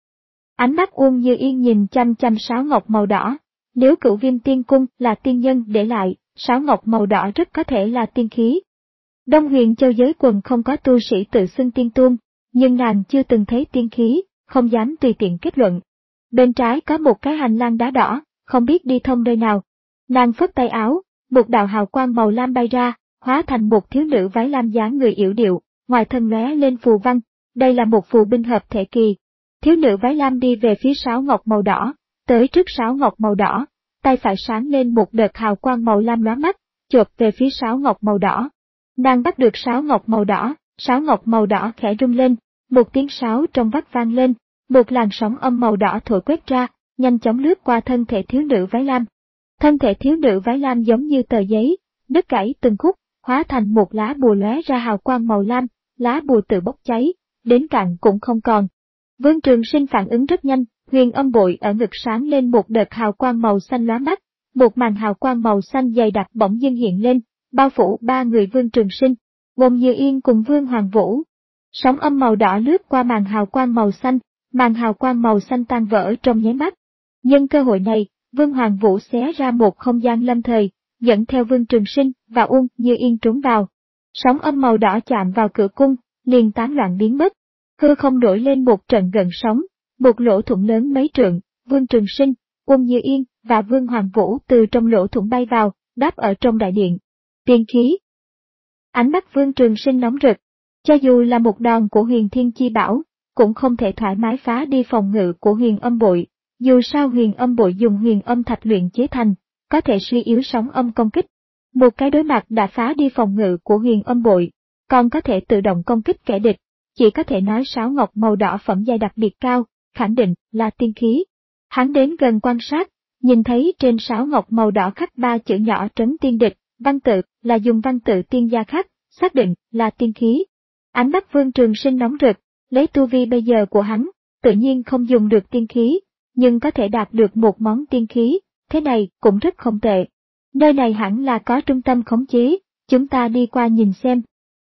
Ánh mắt Uông Như Yên nhìn chăm chăm sáo ngọc màu đỏ, nếu Cửu Viêm Tiên Cung là tiên nhân để lại, sáo ngọc màu đỏ rất có thể là tiên khí. Đông Huyền Châu giới quần không có tu sĩ tự xưng tiên tôn, nhưng nàng chưa từng thấy tiên khí, không dám tùy tiện kết luận. Bên trái có một cái hành lang đá đỏ, không biết đi thông nơi nào. Nàng phất tay áo, một đạo hào quang màu lam bay ra, hóa thành một thiếu nữ váy lam dáng người yểu điệu, ngoài thân lóe lên phù văn, đây là một phù binh hợp thể kỳ. Thiếu nữ váy lam đi về phía sáo ngọc màu đỏ, tới trước sáo ngọc màu đỏ, tay phải sáng lên một đợt hào quang màu lam lóa mắt, chộp về phía sáo ngọc màu đỏ. Nàng bắt được sáo ngọc màu đỏ, sáo ngọc màu đỏ khẽ rung lên, một tiếng sáo trong vắt vang lên, một làn sóng âm màu đỏ thổi quét ra, nhanh chóng lướt qua thân thể thiếu nữ váy lam. Thân thể thiếu nữ váy lam giống như tờ giấy, đứt gãy từng khúc, hóa thành một lá bùa lóe ra hào quang màu lam, lá bùa tự bốc cháy, đến cạn cũng không còn. Vương Trường Sinh phản ứng rất nhanh, huyền âm bội ở ngực sáng lên một đợt hào quang màu xanh lóa mắt, một màn hào quang màu xanh dày đặc bỗng dưng hiện lên, bao phủ ba người Vương Trường Sinh, gồm Như Yên cùng Vương Hoàng Vũ. Sóng âm màu đỏ lướt qua màn hào quang màu xanh, màn hào quang màu xanh tan vỡ trong nháy mắt. Nhân cơ hội này, Vương Hoàng Vũ xé ra một không gian lâm thời, dẫn theo Vương Trường Sinh và Uông Như Yên trốn vào. Sóng âm màu đỏ chạm vào cửa cung, liền tán loạn biến mất. Hư không nổi lên một trận gần sóng, một lỗ thủng lớn mấy trượng, Vương Trường Sinh, Uông Như Yên và Vương Hoàng Vũ từ trong lỗ thủng bay vào, đáp ở trong đại điện. Tiên khí. Ánh mắt Vương Trường Sinh nóng rực, cho dù là một đòn của Huyền Thiên Chi Bảo, cũng không thể thoải mái phá đi phòng ngự của Huyền Âm Bội. Dù sao Huyền Âm Bội dùng huyền âm thạch luyện chế thành, có thể suy yếu sóng âm công kích. Một cái đối mặt đã phá đi phòng ngự của Huyền Âm Bội, còn có thể tự động công kích kẻ địch. Chỉ có thể nói sáo ngọc màu đỏ phẩm giai đặc biệt cao, khẳng định là tiên khí. Hắn đến gần quan sát, nhìn thấy trên sáo ngọc màu đỏ khắc ba chữ nhỏ trấn tiên địch, văn tự là dùng văn tự tiên gia khắc, xác định là tiên khí. Ánh mắt Vương Trường Sinh nóng rực, lấy tu vi bây giờ của hắn, tự nhiên không dùng được tiên khí, nhưng có thể đạt được một món tiên khí, thế này cũng rất không tệ. Nơi này hẳn là có trung tâm khống chế, chúng ta đi qua nhìn xem.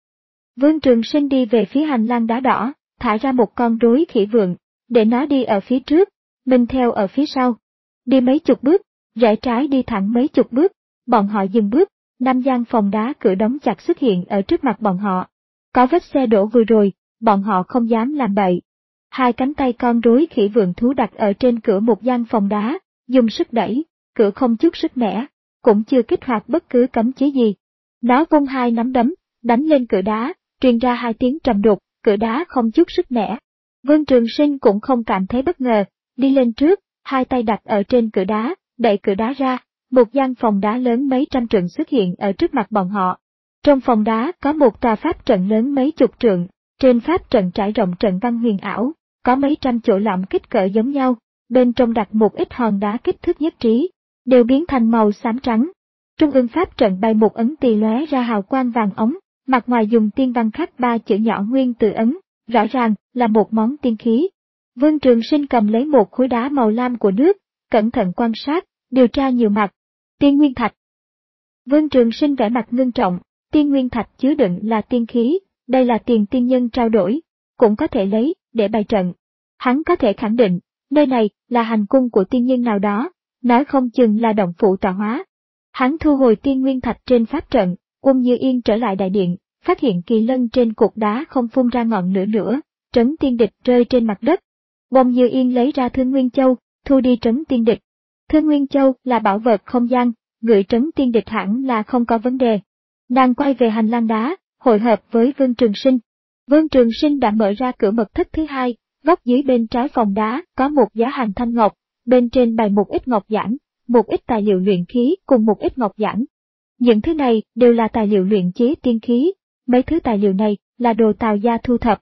Vương Trường Sinh đi về phía hành lang đá đỏ, thả ra một con rối khỉ vượn, để nó đi ở phía trước, mình theo ở phía sau. Đi mấy chục bước, rẽ trái đi thẳng mấy chục bước, bọn họ dừng bước, năm gian phòng đá cửa đóng chặt xuất hiện ở trước mặt bọn họ. Có vết xe đổ vừa rồi, bọn họ không dám làm bậy. Hai cánh tay con rối khỉ vượn thú đặt ở trên cửa một gian phòng đá, dùng sức đẩy, cửa không chút sức mẻ, cũng chưa kích hoạt bất cứ cấm chế gì. Nó vung hai nắm đấm, đánh lên cửa đá, truyền ra hai tiếng trầm đục, cửa đá không chút sức mẻ. Vương Trường Sinh cũng không cảm thấy bất ngờ, đi lên trước, hai tay đặt ở trên cửa đá, đẩy cửa đá ra, một gian phòng đá lớn mấy trăm trượng xuất hiện ở trước mặt bọn họ. Trong phòng đá có một tòa pháp trận lớn mấy chục trượng, trên pháp trận trải rộng trận văn huyền ảo, có mấy trăm chỗ lõm kích cỡ giống nhau, bên trong đặt một ít hòn đá kích thước nhất trí, đều biến thành màu xám trắng. Trung ương pháp trận bày một ấn tỳ lóe ra hào quang vàng ống, mặt ngoài dùng tiên văn khắc ba chữ nhỏ nguyên từ ấn, rõ ràng là một món tiên khí. Vương Trường Sinh cầm lấy một khối đá màu lam của nước, cẩn thận quan sát, điều tra nhiều mặt. Tiên nguyên thạch. Vương Trường Sinh vẻ mặt ngưng trọng, tiên nguyên thạch chứa đựng là tiên khí, đây là tiền tiên nhân trao đổi, cũng có thể lấy để bày trận. Hắn có thể khẳng định, nơi này là hành cung của tiên nhân nào đó, nói không chừng là động phủ tọa hóa. Hắn thu hồi tiên nguyên thạch trên pháp trận, Uông Như Yên trở lại đại điện, phát hiện kỳ lân trên cục đá không phun ra ngọn lửa nữa, trấn tiên địch rơi trên mặt đất. Uông Như Yên lấy ra Thương Nguyên Châu, thu đi trấn tiên địch. Thương Nguyên Châu là bảo vật không gian, ngự trấn tiên địch hẳn là không có vấn đề. Nàng quay về hành lang đá, hội hợp với Vương Trường Sinh. Vương Trường Sinh đã mở ra cửa mật thất thứ hai, góc dưới bên trái phòng đá có một giá hàng thanh ngọc, bên trên bày một ít ngọc giản, một ít tài liệu luyện khí cùng một ít ngọc giản. Những thứ này đều là tài liệu luyện chế tiên khí, mấy thứ tài liệu này là đồ Tào gia thu thập.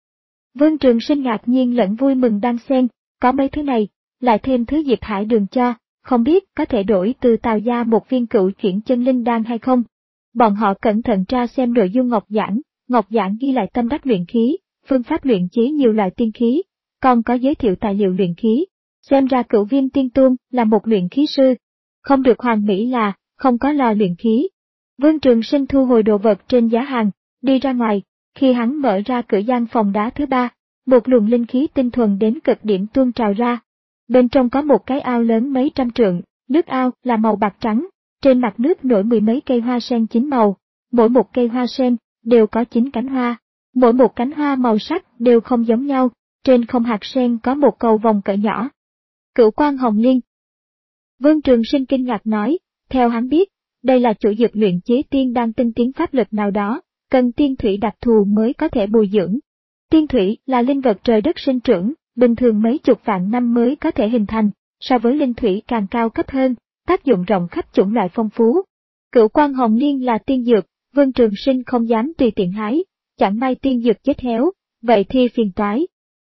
Vương Trường Sinh ngạc nhiên lẫn vui mừng đan xen, có mấy thứ này, lại thêm thứ Diệp Hải Đường cho, không biết có thể đổi từ Tào gia một viên cựu chuyển chân linh đan hay không. Bọn họ cẩn thận tra xem nội dung ngọc giản, ngọc giản ghi lại tâm đắc luyện khí, phương pháp luyện chế nhiều loại tiên khí, còn có giới thiệu tài liệu luyện khí. Xem ra Cửu Viêm Tiên Tôn là một luyện khí sư, không được hoàn mỹ là không có lò luyện khí. Vương Trường Sinh thu hồi đồ vật trên giá hàng, đi ra ngoài, khi hắn mở ra cửa gian phòng đá thứ ba, một luồng linh khí tinh thuần đến cực điểm tuôn trào ra. Bên trong có một cái ao lớn mấy trăm trượng, nước ao là màu bạc trắng, trên mặt nước nổi mười mấy cây hoa sen chín màu, mỗi một cây hoa sen đều có chín cánh hoa, mỗi một cánh hoa màu sắc đều không giống nhau, trên không hạt sen có một cầu vòng cỡ nhỏ. Cửu Quan Hồng Liên. Vương Trường Sinh kinh ngạc nói, theo hắn biết, đây là chủ dược luyện chế tiên đan tinh tiến pháp lực nào đó, cần tiên thủy đặc thù mới có thể bồi dưỡng. Tiên thủy là linh vật trời đất sinh trưởng, bình thường mấy chục vạn năm mới có thể hình thành, so với linh thủy càng cao cấp hơn, tác dụng rộng khắp chủng loại phong phú. Cửu Quan Hồng Liên là tiên dược, Vương Trường Sinh không dám tùy tiện hái, chẳng may tiên dược chết héo, vậy thì phiền toái.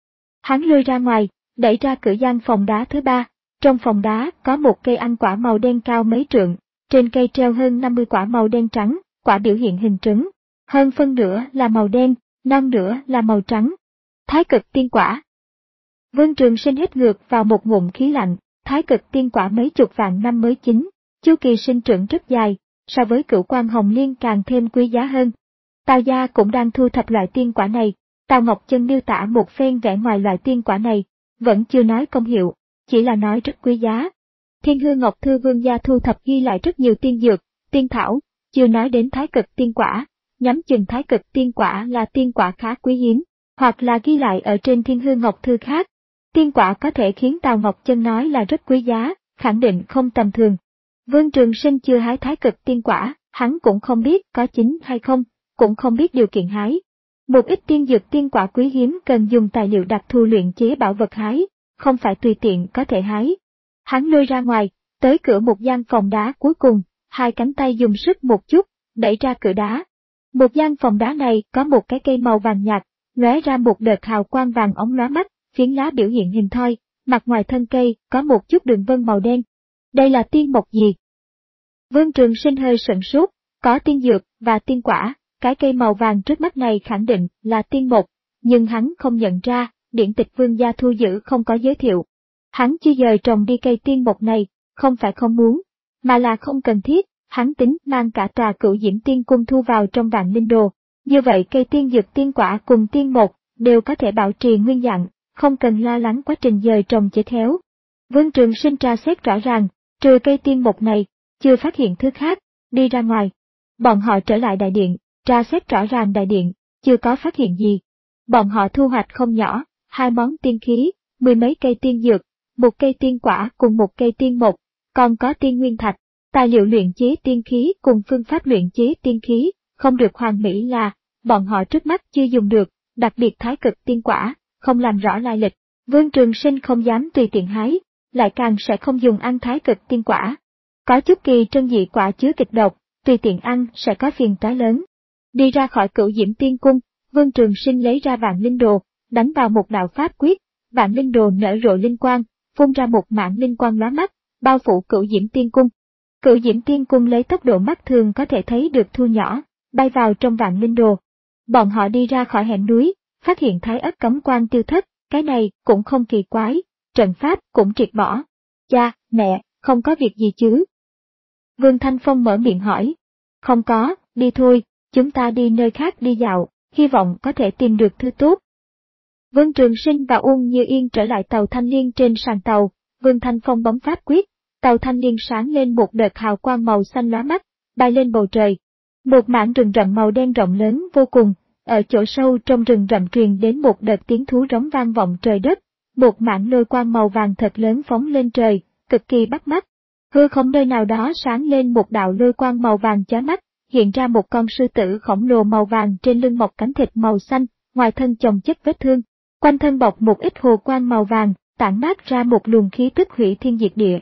Hắn lui ra ngoài, đẩy ra cửa gian phòng đá thứ ba, trong phòng đá có một cây ăn quả màu đen cao mấy trượng, trên cây treo hơn năm mươi quả màu đen trắng, quả biểu hiện hình trứng, hơn phân nửa là màu đen, non nửa là màu trắng. Thái cực tiên quả. Vương Trường Sinh hít ngược vào một ngụm khí lạnh, thái cực tiên quả mấy chục vạn năm mới chín, chu kỳ sinh trưởng rất dài, so với Cửu Quan Hồng Liên càng thêm quý giá hơn. Tào gia cũng đang thu thập loại tiên quả này, Tào Ngọc Chân miêu tả một phen vẻ ngoài loại tiên quả này, vẫn chưa nói công hiệu, chỉ là nói rất quý giá. Thiên Hư Ngọc Thư Vương gia thu thập ghi lại rất nhiều tiên dược, tiên thảo, chưa nói đến thái cực tiên quả, nhắm chừng thái cực tiên quả là tiên quả khá quý hiếm, hoặc là ghi lại ở trên Thiên Hư Ngọc Thư khác. Tiên quả có thể khiến Tào Ngọc Chân nói là rất quý giá, khẳng định không tầm thường. Vương Trường Sinh chưa hái thái cực tiên quả, hắn cũng không biết có chín hay không, cũng không biết điều kiện hái. Một ít tiên dược tiên quả quý hiếm cần dùng tài liệu đặc thù luyện chế bảo vật hái, không phải tùy tiện có thể hái. Hắn lôi ra ngoài, tới cửa một gian phòng đá cuối cùng, hai cánh tay dùng sức một chút, đẩy ra cửa đá. Một gian phòng đá này có một cái cây màu vàng nhạt, lóe ra một đợt hào quang vàng óng lóa mắt, phiến lá biểu hiện hình thoi, mặt ngoài thân cây có một chút đường vân màu đen. Đây là tiên mộc gì? Vương Trường Sinh hơi sửng sốt, có tiên dược và tiên quả, cái cây màu vàng trước mắt này khẳng định là tiên mộc, nhưng hắn không nhận ra, điển tịch Vương gia thu giữ không có giới thiệu. Hắn chưa dời trồng đi cây tiên mộc này, không phải không muốn, mà là không cần thiết, hắn tính mang cả tòa Cửu Diễm Tiên Cung thu vào trong Vạn Linh Đồ, như vậy cây tiên dược tiên quả cùng tiên mộc đều có thể bảo trì nguyên dạng, không cần lo lắng quá trình dời trồng chết héo. Vương Trường Sinh tra xét rõ ràng, trừ cây tiên mộc này, chưa phát hiện thứ khác, đi ra ngoài. Bọn họ trở lại đại điện, tra xét rõ ràng đại điện, chưa có phát hiện gì. Bọn họ thu hoạch không nhỏ, hai món tiên khí, mười mấy cây tiên dược, một cây tiên quả cùng một cây tiên mộc, còn có tiên nguyên thạch, tài liệu luyện chế tiên khí cùng phương pháp luyện chế tiên khí, không được hoàn mỹ là, bọn họ trước mắt chưa dùng được, đặc biệt thái cực tiên quả, không làm rõ lai lịch. Vương Trường Sinh không dám tùy tiện hái, lại càng sẽ không dùng ăn thái cực tiên quả. Có chút kỳ trân dị quả chứa kịch độc, tùy tiện ăn sẽ có phiền toái lớn. Đi ra khỏi Cửu Diễm Tiên Cung, Vương Trường Sinh lấy ra Vạn Linh Đồ, đánh vào một đạo pháp quyết, Vạn Linh Đồ nở rộ linh quang, phun ra một mảng linh quang lóa mắt, bao phủ Cửu Diễm Tiên Cung. Cửu Diễm Tiên Cung lấy tốc độ mắt thường có thể thấy được thu nhỏ, bay vào trong Vạn Linh Đồ. Bọn họ đi ra khỏi hẻm núi, phát hiện Thái Ất cấm quan tiêu thất, cái này cũng không kỳ quái, trận pháp cũng triệt bỏ. Cha, mẹ, không có việc gì chứ? Vương Thanh Phong mở miệng hỏi. Không có, đi thôi, chúng ta đi nơi khác đi dạo, hy vọng có thể tìm được thứ tốt. Vương Trường Sinh và Uông Như Yên trở lại tàu Thanh Liên trên sàn tàu, Vương Thanh Phong bấm pháp quyết, tàu Thanh Liên sáng lên một đợt hào quang màu xanh lóa mắt, bay lên bầu trời. Một mảng rừng rậm màu đen rộng lớn vô cùng, ở chỗ sâu trong rừng rậm truyền đến một đợt tiếng thú rống vang vọng trời đất, một mảng lôi quang màu vàng thật lớn phóng lên trời, cực kỳ bắt mắt. Hư không nơi nào đó sáng lên một đạo lôi quang màu vàng chói mắt, hiện ra một con sư tử khổng lồ màu vàng trên lưng mọc cánh thịt màu xanh, ngoài thân chồng chất vết thương, quanh thân bọc một ít hồ quang màu vàng, tản mát ra một luồng khí tức hủy thiên diệt địa.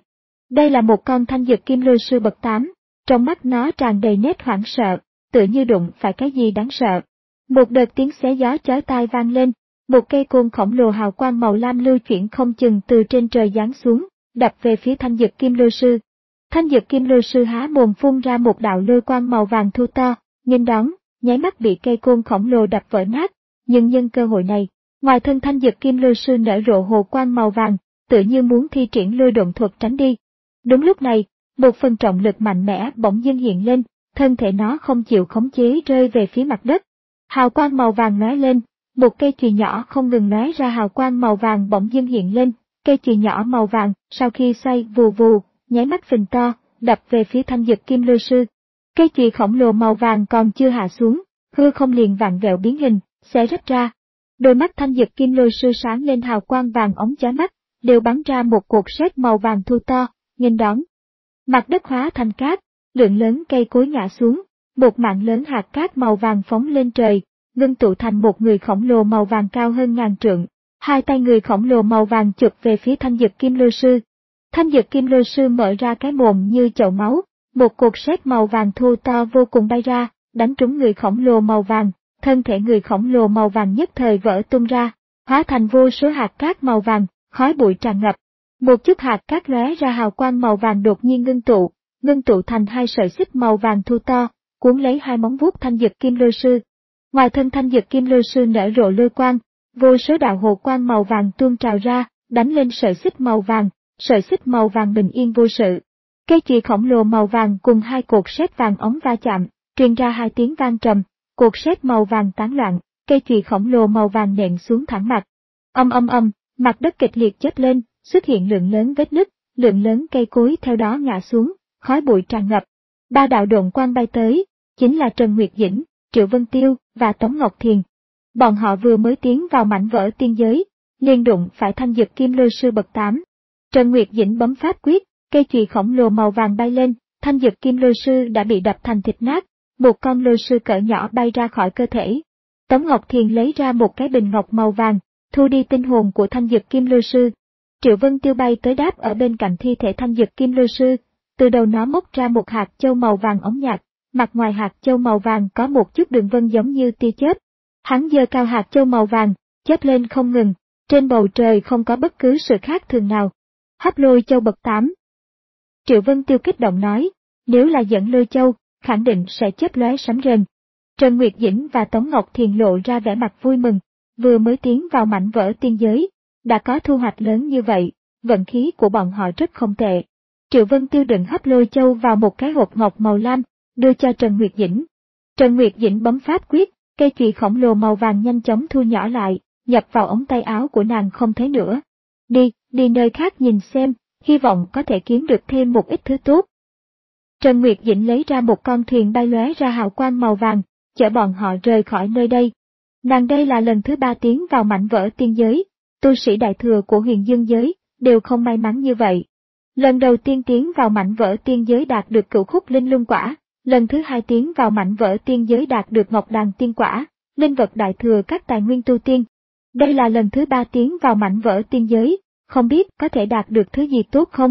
Đây là một con thanh dực kim lôi sư bậc tám, trong mắt nó tràn đầy nét hoảng sợ, tựa như đụng phải cái gì đáng sợ. Một đợt tiếng xé gió chói tai vang lên, một cây côn khổng lồ hào quang màu lam lưu chuyển không chừng từ trên trời giáng xuống, đập về phía thanh dực kim lôi sư. Thanh dực kim lôi sư há mồm phun ra một đạo lôi quang màu vàng thu to, nghênh đón, nháy mắt bị cây côn khổng lồ đập vỡ nát. Nhưng nhân cơ hội này, ngoài thân thanh dực kim lôi sư nở rộ hồ quang màu vàng, tựa như muốn thi triển lôi độn thuật tránh đi. Đúng lúc này, một phần trọng lực mạnh mẽ bỗng dưng hiện lên, thân thể nó không chịu khống chế rơi về phía mặt đất. Hào quang màu vàng lóe lên, một cây chùy nhỏ không ngừng lóe ra hào quang màu vàng bỗng dưng hiện lên, cây chùy nhỏ màu vàng sau khi xoay vù vù, nháy mắt phình to, đập về phía thanh dực kim lôi sư. Cây chùy khổng lồ màu vàng còn chưa hạ xuống, hư không liền vặn vẹo biến hình, xé rách ra. Đôi mắt thanh dực kim lôi sư sáng lên hào quang vàng óng chói mắt, đều bắn ra một cột sét màu vàng thu to, nghênh đón. Mặt đất hóa thành cát, lượng lớn cây cối ngã xuống, một mạng lớn hạt cát màu vàng phóng lên trời, ngưng tụ thành một người khổng lồ màu vàng cao hơn ngàn trượng. Hai tay người khổng lồ màu vàng chụp về phía thanh dực kim lôi sư. Thanh dực kim lôi sư mở ra cái mồm như chậu máu, một cột sét màu vàng thu to vô cùng bay ra, đánh trúng người khổng lồ màu vàng, thân thể người khổng lồ màu vàng nhất thời vỡ tung ra, hóa thành vô số hạt cát màu vàng, khói bụi tràn ngập. Một chút hạt cát lóe ra hào quang màu vàng đột nhiên ngưng tụ, ngưng tụ thành hai sợi xích màu vàng thu to, cuốn lấy hai móng vuốt thanh dực kim lôi sư. Ngoài thân thanh dực kim lôi sư nở rộ lôi quang, vô số đạo hồ quang màu vàng tuôn trào ra, đánh lên sợi xích màu vàng, sợi xích màu vàng bình yên vô sự. Cây chùy khổng lồ màu vàng cùng hai cột sét vàng ống va chạm, truyền ra hai tiếng vang trầm, cột sét màu vàng tán loạn, cây chùy khổng lồ màu vàng nện xuống thẳng mặt. Âm âm âm, mặt đất kịch liệt chớp lên, xuất hiện lượng lớn vết nứt, lượng lớn cây cối theo đó ngã xuống, khói bụi tràn ngập. Ba đạo độn quang bay tới, chính là Trần Nguyệt Dĩnh, Triệu Vân Tiêu và Tống Ngọc Thiền. Bọn họ vừa mới tiến vào mảnh vỡ tiên giới, liền đụng phải thanh dực kim lôi sư bậc tám. Trần Nguyệt Dĩnh bấm pháp quyết, cây chùy khổng lồ màu vàng bay lên, thanh dực kim lôi sư đã bị đập thành thịt nát, một con lôi sư cỡ nhỏ bay ra khỏi cơ thể. Tống Ngọc Thiền lấy ra một cái bình ngọc màu vàng, thu đi tinh hồn của thanh dực kim lôi sư. Triệu Vân Tiêu bay tới đáp ở bên cạnh thi thể thanh dực kim lôi sư, từ đầu nó móc ra một hạt châu màu vàng óng nhạt, mặt ngoài hạt châu màu vàng có một chút đường vân giống như tia chớp. Hắn giơ cao hạt châu màu vàng, chớp lên không ngừng, trên bầu trời không có bất cứ sự khác thường nào. Hấp lôi châu bậc tám. Triệu Vân Tiêu kích động nói, nếu là dẫn lôi châu, khẳng định sẽ chớp lóe sấm rền. Trần Nguyệt Dĩnh và Tống Ngọc Thiền lộ ra vẻ mặt vui mừng, vừa mới tiến vào mảnh vỡ tiên giới, đã có thu hoạch lớn như vậy, vận khí của bọn họ rất không tệ. Triệu Vân Tiêu đựng hấp lôi châu vào một cái hộp ngọc màu lam, đưa cho Trần Nguyệt Dĩnh. Trần Nguyệt Dĩnh bấm pháp quyết, cây chùy khổng lồ màu vàng nhanh chóng thu nhỏ lại, nhập vào ống tay áo của nàng không thấy nữa. Đi, đi nơi khác nhìn xem, hy vọng có thể kiếm được thêm một ít thứ tốt. Trần Nguyệt Dĩnh lấy ra một con thuyền bay lóe ra hào quang màu vàng, chở bọn họ rời khỏi nơi đây. Nàng đây là lần thứ ba tiến vào mảnh vỡ tiên giới, tu sĩ đại thừa của huyền dương giới, đều không may mắn như vậy. Lần đầu tiên tiến vào mảnh vỡ tiên giới đạt được cửu khúc linh lung quả, lần thứ hai tiến vào mảnh vỡ tiên giới đạt được ngọc đàn tiên quả, linh vật đại thừa các tài nguyên tu tiên. Đây là lần thứ ba tiến vào mảnh vỡ tiên giới, không biết có thể đạt được thứ gì tốt không?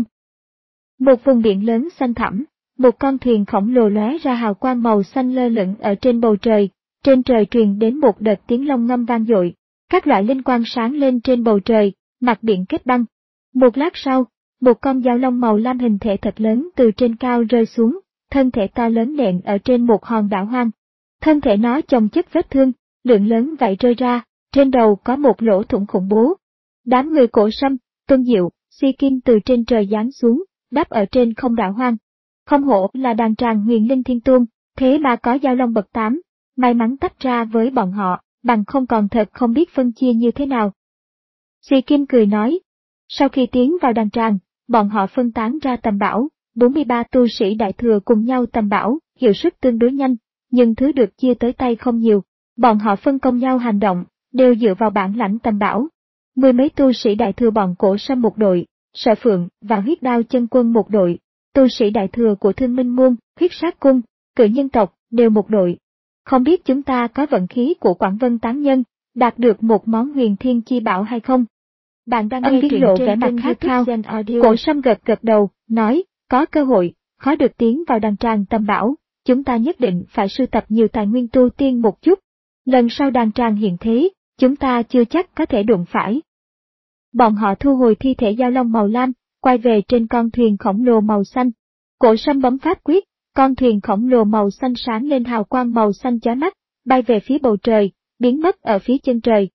Một vùng biển lớn xanh thẳm, một con thuyền khổng lồ lóe ra hào quang màu xanh lơ lửng ở trên bầu trời, trên trời truyền đến một đợt tiếng long ngâm vang dội, các loại linh quang sáng lên trên bầu trời, mặt biển kết băng. Một lát sau, một con dao long màu lam hình thể thật lớn từ trên cao rơi xuống, thân thể to lớn nện ở trên một hòn đảo hoang. Thân thể nó chồng chất vết thương, lượng lớn vậy rơi ra, trên đầu có một lỗ thủng khủng bố. Đám người Cổ Sâm, Tuân Diệu, Si Kim từ trên trời giáng xuống, đáp ở trên không đảo hoang. Không hổ là đàn tràng Huyền Linh Thiên Tôn, thế mà có dao long bậc tám, may mắn tách ra với bọn họ, bằng không còn thật không biết phân chia như thế nào. Si Kim cười nói, sau khi tiến vào đàn tràng, bọn họ phân tán ra tầm bảo, bốn mươi ba tu sĩ đại thừa cùng nhau tầm bảo, hiệu suất tương đối nhanh, nhưng thứ được chia tới tay không nhiều, bọn họ phân công nhau hành động, đều dựa vào bản lãnh tầm bảo. Mười mấy tu sĩ đại thừa bọn Cổ Sâm một đội, Sở Phượng và Huyết Đao Chân Quân một đội, tu sĩ đại thừa của Thương Minh Môn, Huyết Sát Cung, Cự Nhân Tộc đều một đội. Không biết chúng ta có vận khí của Quảng Vân Tán Nhân, đạt được một món huyền thiên chi bảo hay không? Bạn đang Âm nghe Kiến truyện lộ trên vẻ mặt kênh khát YouTube khao. Gen Audio. Cổ Sâm gật gật đầu, nói, có cơ hội, khó được tiến vào đàn tràng Tâm Bảo, chúng ta nhất định phải sưu tập nhiều tài nguyên tu tiên một chút. Lần sau đàn tràng hiện thế, chúng ta chưa chắc có thể đụng phải. Bọn họ thu hồi thi thể giao long màu lam, quay về trên con thuyền khổng lồ màu xanh. Cổ Sâm bấm pháp quyết, con thuyền khổng lồ màu xanh sáng lên hào quang màu xanh chói mắt, bay về phía bầu trời, biến mất ở phía chân trời.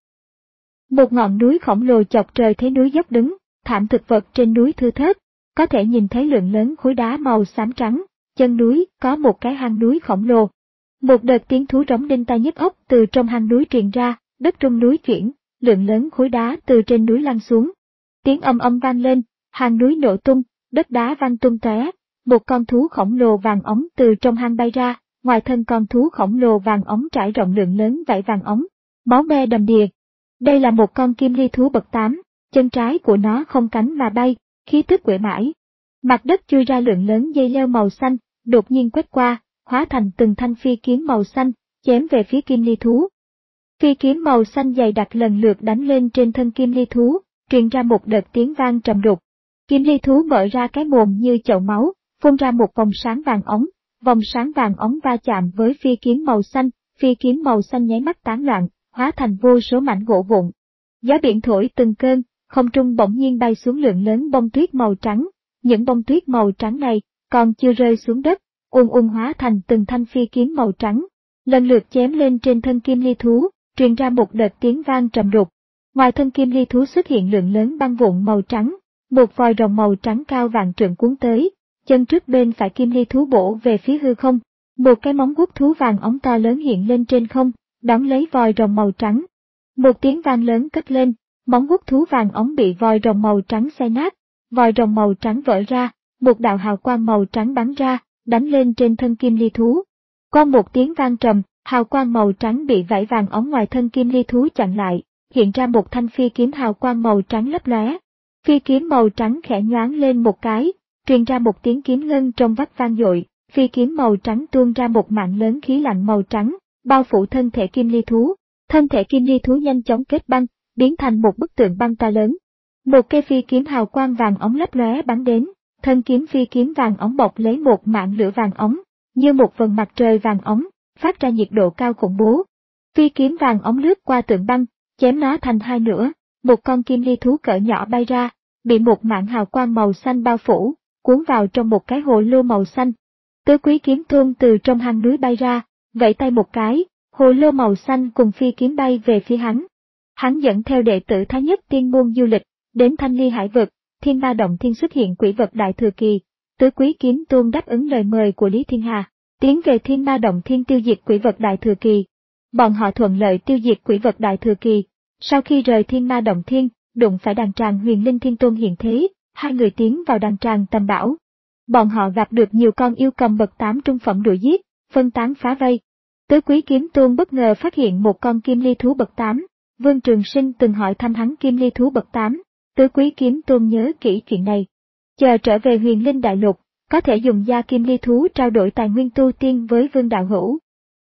Một ngọn núi khổng lồ chọc trời thế núi dốc đứng, thảm thực vật trên núi thưa thớt, có thể nhìn thấy lượng lớn khối đá màu xám trắng, chân núi có một cái hang núi khổng lồ. Một đợt tiếng thú rống đinh tai nhức óc từ trong hang núi truyền ra, đất trong núi chuyển, lượng lớn khối đá từ trên núi lăn xuống. Tiếng ầm ầm vang lên, hang núi nổ tung, đất đá văng tung tóe. Một con thú khổng lồ vàng ống từ trong hang bay ra, ngoài thân con thú khổng lồ vàng ống trải rộng lượng lớn vảy vàng ống, máu me đầm đìa. Đây là một con kim ly thú bậc tám, chân trái của nó không cánh mà bay, khí tức quể mãi. Mặt đất chui ra lượng lớn dây leo màu xanh, đột nhiên quét qua, hóa thành từng thanh phi kiếm màu xanh, chém về phía kim ly thú. Phi kiếm màu xanh dày đặc lần lượt đánh lên trên thân kim ly thú, truyền ra một đợt tiếng vang trầm đục. Kim ly thú mở ra cái mồm như chậu máu, phun ra một vòng sáng vàng ống, vòng sáng vàng ống va chạm với phi kiếm màu xanh, phi kiếm màu xanh nháy mắt tán loạn, hóa thành vô số mảnh gỗ vụn. Gió biển thổi từng cơn, không trung bỗng nhiên bay xuống lượng lớn bông tuyết màu trắng, những bông tuyết màu trắng này còn chưa rơi xuống đất, ùn ùn hóa thành từng thanh phi kiếm màu trắng, lần lượt chém lên trên thân kim ly thú, truyền ra một đợt tiếng vang trầm đục. Ngoài thân kim ly thú xuất hiện lượng lớn băng vụn màu trắng, một vòi rồng màu trắng cao vạn trượng cuốn tới, chân trước bên phải kim ly thú bổ về phía hư không, một cái móng vuốt thú vàng ống to lớn hiện lên trên không, đón lấy vòi rồng màu trắng. Một tiếng vang lớn cất lên, móng vuốt thú vàng ống bị vòi rồng màu trắng xé nát, vòi rồng màu trắng vỡ ra, một đạo hào quang màu trắng bắn ra, đánh lên trên thân kim ly thú. Qua một tiếng vang trầm, hào quang màu trắng bị vảy vàng ống ngoài thân kim ly thú chặn lại, hiện ra một thanh phi kiếm hào quang màu trắng lấp lóe. Phi kiếm màu trắng khẽ nhoáng lên một cái, truyền ra một tiếng kiếm ngân trong vắt vang dội, phi kiếm màu trắng tuôn ra một mạng lớn khí lạnh màu trắng, bao phủ thân thể kim ly thú. Thân thể kim ly thú nhanh chóng kết băng, biến thành một bức tượng băng to lớn. Một cây phi kiếm hào quang vàng ống lấp lóe bắn đến, thân kiếm phi kiếm vàng ống bọc lấy một mạng lửa vàng ống, như một vầng mặt trời vàng ống, phát ra nhiệt độ cao khủng bố. Phi kiếm vàng ống lướt qua tượng băng, chém nó thành hai nửa, một con kim ly thú cỡ nhỏ bay ra, bị một mạng hào quang màu xanh bao phủ, cuốn vào trong một cái hồ lô màu xanh. Tứ Quý Kiếm Tôn từ trong hang núi bay ra, vẫy tay một cái, hồ lô màu xanh cùng phi kiếm bay về phía hắn. Hắn dẫn theo đệ tử Thái Nhất Tiên môn du lịch, đến Thanh Ly Hải vực, Thiên Ma Động Thiên xuất hiện quỷ vật Đại Thừa Kỳ. Tứ Quý Kiếm Tôn đáp ứng lời mời của Lý Thiên Hà, tiến về Thiên Ma Động Thiên tiêu diệt quỷ vật Đại Thừa Kỳ. Bọn họ thuận lợi tiêu diệt quỷ vật Đại Thừa Kỳ. Sau khi rời Thiên Ma Động Thiên, đụng phải đàn tràng Huyền Linh Thiên Tôn hiện thế, hai người tiến vào đàn tràng Tâm Bảo. Bọn họ gặp được nhiều con yêu cầm bậc tám trung phẩm đuổi giết, phân tán phá vây. Tứ Quý Kiếm Tôn bất ngờ phát hiện một con kim ly thú bậc tám, Vương Trường Sinh từng hỏi thăm hắn kim ly thú bậc tám, Tứ Quý Kiếm Tôn nhớ kỹ chuyện này. Chờ trở về Huyền Linh Đại Lục, có thể dùng da kim ly thú trao đổi tài nguyên tu tiên với Vương Đạo Hữu.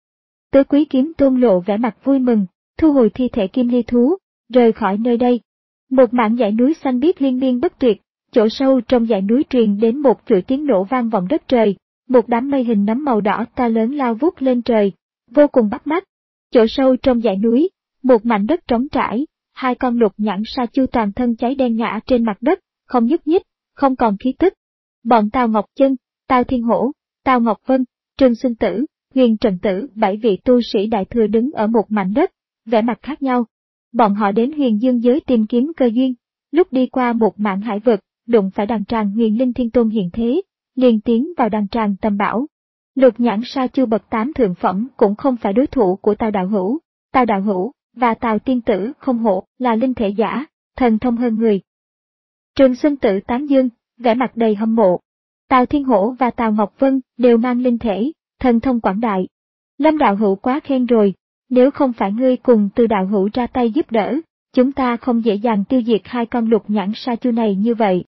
Tứ Quý Kiếm Tôn lộ vẻ mặt vui mừng, thu hồi thi thể kim ly thú, rời khỏi nơi đây. Một mảng dãy núi xanh biếc liên miên bất tuyệt, chỗ sâu trong dãy núi truyền đến một chuỗi tiếng nổ vang vọng đất trời, một đám mây hình nấm màu đỏ to lớn lao vút lên trời, vô cùng bắt mắt. Chỗ sâu trong dãy núi, một mảnh đất trống trải, hai con lục nhãn sa chu toàn thân cháy đen ngã trên mặt đất, không nhúc nhích, không còn khí tức. Bọn Tào Ngọc Chân, Tào Thiên Hổ, Tào Ngọc Vân, Trương Xuân Tử, Huyền Trần Tử, bảy vị tu sĩ đại thừa đứng ở một mảnh đất, vẻ mặt khác nhau. Bọn họ đến Huyền Dương giới tìm kiếm cơ duyên, lúc đi qua một mảng hải vực, đụng phải đàn tràng Huyền Linh Thiên Tôn hiện thế, liền tiến vào đàn tràng Tâm Bảo. Lục nhãn sa chu bậc tám thượng phẩm cũng không phải đối thủ của Tào Đạo Hữu. Tào Đạo Hữu và Tào Tiên Tử không hộ là linh thể giả, thần thông hơn người. Trương Xuân Tử tán dương, vẻ mặt đầy hâm mộ. Tào Thiên Hổ và Tào Ngọc Vân đều mang linh thể, thần thông quảng đại. Lâm Đạo Hữu quá khen rồi, nếu không phải ngươi cùng Từ Đạo Hữu ra tay giúp đỡ, chúng ta không dễ dàng tiêu diệt hai con lục nhãn sa chu này như vậy.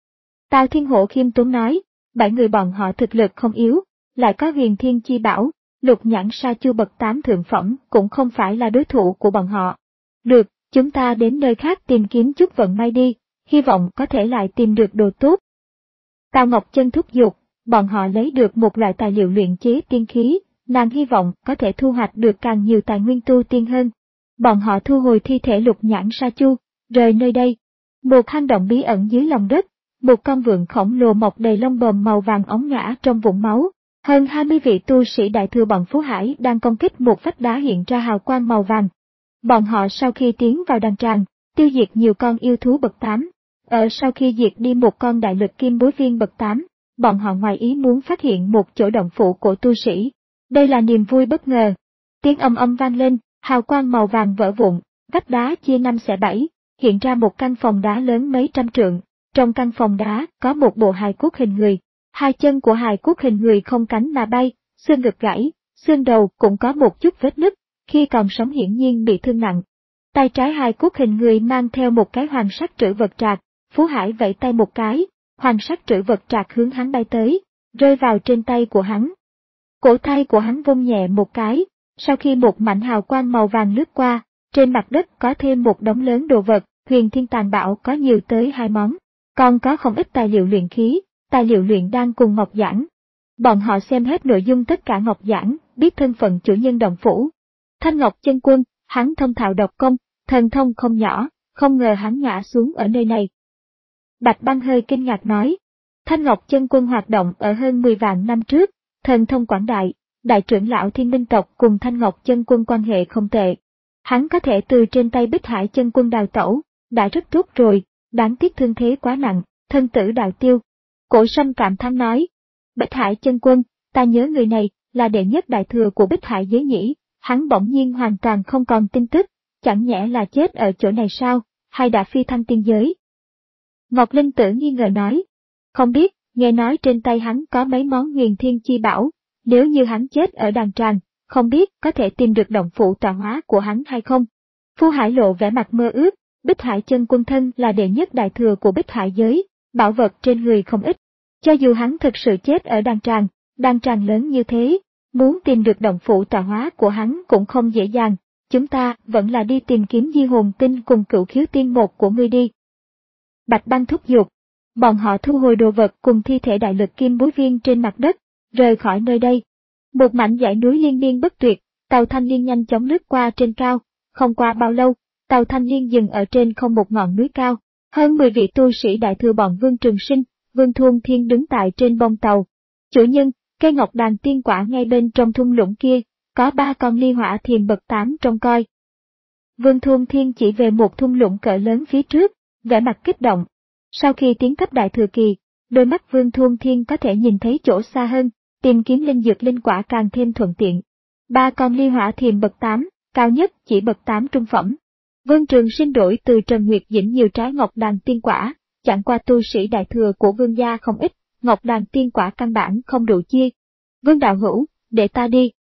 Tào Thiên Hổ khiêm tốn nói, bảy người bọn họ thực lực không yếu, lại có Huyền Thiên Chi Bảo, lục nhãn sa chu bậc tám thượng phẩm cũng không phải là đối thủ của bọn họ. Được, Chúng ta đến nơi khác tìm kiếm chút vận may đi, hy vọng có thể lại tìm được đồ tốt. Tào Ngọc Chân thúc giục, bọn họ lấy được một loại tài liệu luyện chế tiên khí, nàng hy vọng có thể thu hoạch được càng nhiều tài nguyên tu tiên hơn. Bọn họ thu hồi thi thể Lục Nhãn Sa Chu, rời nơi đây. Một hang động bí ẩn dưới lòng đất, một con vượn khổng lồ mọc đầy lông bờm màu vàng óng ngã trong vũng máu. Hơn hai mươi vị tu sĩ đại thừa bọn Phú Hải đang công kích một vách đá hiện ra hào quang màu vàng. Bọn họ sau khi tiến vào đàn tràng, tiêu diệt nhiều con yêu thú bậc tám. Ở sau khi diệt đi một con đại lực kim bối viên bậc tám, bọn họ ngoài ý muốn phát hiện một chỗ động phủ của tu sĩ. Đây là niềm vui bất ngờ. Tiếng ầm ầm vang lên, hào quang màu vàng vỡ vụn, vách đá chia năm xẻ bảy, hiện ra một căn phòng đá lớn mấy trăm trượng. Trong căn phòng đá có một bộ hài cốt hình người. Hai chân của hài cốt hình người không cánh mà bay, xương ngực gãy, xương đầu cũng có một chút vết nứt, khi còn sống hiển nhiên bị thương nặng. Tay trái hài cốt hình người mang theo một cái hoàng sắc trữ vật trạc, Phú Hải vẫy tay một cái, hoàng sắc trữ vật trạc hướng hắn bay tới, rơi vào trên tay của hắn. Cổ tay của hắn vung nhẹ một cái, sau khi một mảnh hào quang màu vàng lướt qua, trên mặt đất có thêm một đống lớn đồ vật, Huyền Thiên Tàn Bảo có nhiều tới hai món, còn có không ít tài liệu luyện khí, tài liệu luyện đan cùng ngọc giản. Bọn họ xem hết nội dung tất cả ngọc giản, biết thân phận chủ nhân động phủ. Thanh Ngọc Chân Quân, hắn thông thạo độc công, thần thông không nhỏ, không ngờ hắn ngã xuống ở nơi này. Bạch Băng hơi kinh ngạc nói, Thanh Ngọc Chân Quân hoạt động ở hơn mười vạn năm trước, thần thông quảng đại, đại trưởng lão Thiên Minh tộc cùng Thanh Ngọc Chân Quân quan hệ không tệ. Hắn có thể từ trên tay Bích Hải Chân Quân đào tẩu, đã rất tốt rồi, đáng tiếc thương thế quá nặng, thân tử đạo tiêu. Cổ Sâm cảm thán nói, Bích Hải Chân Quân, ta nhớ người này là đệ nhất đại thừa của Bích Hải giới nhỉ, hắn bỗng nhiên hoàn toàn không còn tin tức, chẳng nhẽ là chết ở chỗ này sao, hay đã phi thăng tiên giới. Ngọc Linh Tử nghi ngờ nói, không biết, nghe nói trên tay hắn có mấy món huyền thiên chi bảo, nếu như hắn chết ở đàn tràng, không biết có thể tìm được động phủ tọa hóa của hắn hay không. Phú Hải lộ vẻ mặt mơ ước, Bích Hải Chân Quân thân là đệ nhất đại thừa của Bích Hải giới, bảo vật trên người không ít. Cho dù hắn thực sự chết ở đàn tràng, đàn tràng lớn như thế, muốn tìm được động phủ tọa hóa của hắn cũng không dễ dàng, chúng ta vẫn là đi tìm kiếm di hồn tinh cùng cửu khiếu tiên một của ngươi đi. Bạch Băng thúc giục, bọn họ thu hồi đồ vật cùng thi thể đại lực kim bối viên trên mặt đất, rời khỏi nơi đây. Một mảnh dãy núi liên miên bất tuyệt, tàu thanh liên nhanh chóng lướt qua trên cao, không qua bao lâu, tàu thanh liên dừng ở trên không một ngọn núi cao. Hơn mười vị tu sĩ đại thừa bọn Vương Trường Sinh, Vương Thuôn Thiên đứng tại trên bông tàu. Chủ nhân, cây ngọc đàn tiên quả ngay bên trong thung lũng kia, có ba con ly hỏa thiềm bậc tám trông coi. Vương Thuôn Thiên chỉ về một thung lũng cỡ lớn phía trước, vẻ mặt kích động. Sau khi tiến cấp đại thừa kỳ, đôi mắt Vương Thuôn Thiên có thể nhìn thấy chỗ xa hơn, tìm kiếm linh dược linh quả càng thêm thuận tiện. Ba con ly hỏa thiềm bậc tám, cao nhất chỉ bậc tám trung phẩm. Vương Trường Sinh đổi từ Trần Nguyệt Dĩnh nhiều trái ngọc đàn tiên quả, chẳng qua tu sĩ đại thừa của Vương gia không ít, ngọc đàn tiên quả căn bản không đủ chia. Vương đạo hữu, để ta đi.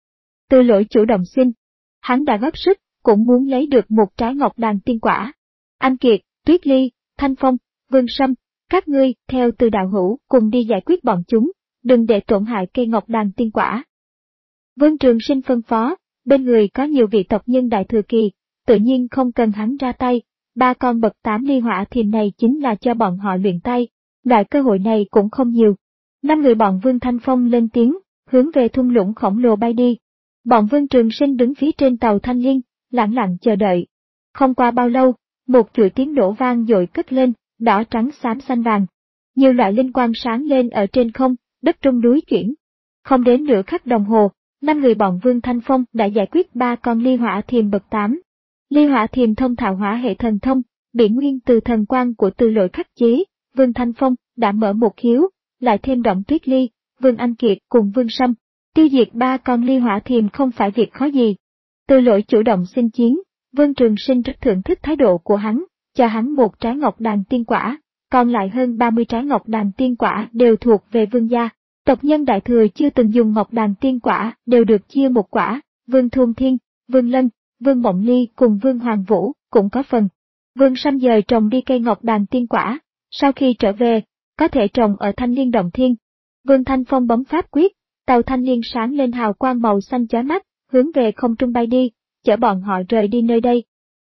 Từ Lỗi chủ động xin, hắn đã góp sức, cũng muốn lấy được một trái ngọc đàn tiên quả. Anh Kiệt, Tuyết Ly, Thanh Phong, Vương Sâm, các ngươi theo Từ đạo hữu cùng đi giải quyết bọn chúng, đừng để tổn hại cây ngọc đàn tiên quả. Vương Trường Sinh phân phó, bên người có nhiều vị tộc nhân đại thừa kỳ, tự nhiên không cần hắn ra tay, ba con bậc tám ly hỏa thiềm này chính là cho bọn họ luyện tay, loại cơ hội này cũng không nhiều. Năm người bọn Vương Thanh Phong lên tiếng, hướng về thung lũng khổng lồ bay đi. Bọn Vương Trường Sinh đứng phía trên tàu Thanh Liên, lặng lặng chờ đợi. Không qua bao lâu, một chuỗi tiếng nổ vang dội cất lên, đỏ trắng xám xanh vàng. Nhiều loại linh quang sáng lên ở trên không, đất trung núi chuyển. Không đến nửa khắc đồng hồ, năm người bọn Vương Thanh Phong đã giải quyết ba con ly hỏa thiềm bậc tám. Ly hỏa thiềm thông thạo hỏa hệ thần thông, bị nguyên từ thần quang của Từ Lỗi khắc chế, Vương Thanh Phong đã mở một khiếu, lại thêm Động Tuyết Ly, Vương Anh Kiệt cùng Vương Sâm, tiêu diệt ba con ly hỏa thiềm không phải việc khó gì. Từ Lỗi chủ động xin chiến, Vương Trường Sinh rất thưởng thức thái độ của hắn, cho hắn một trái ngọc đàn tiên quả, còn lại hơn ba mươi trái ngọc đàn tiên quả đều thuộc về Vương gia. Tộc nhân đại thừa chưa từng dùng ngọc đàn tiên quả đều được chia một quả, Vương Thuôn Thiên, Vương Lân, Vương Mộng Ly cùng Vương Hoàng Vũ cũng có phần. Vương Sâm dời trồng đi cây ngọc đàn tiên quả, sau khi trở về, có thể trồng ở Thanh Liên Động Thiên. Vương Thanh Phong bấm pháp quyết, tàu Thanh Liên sáng lên hào quang màu xanh chói mắt, hướng về không trung bay đi, chở bọn họ rời đi nơi đây.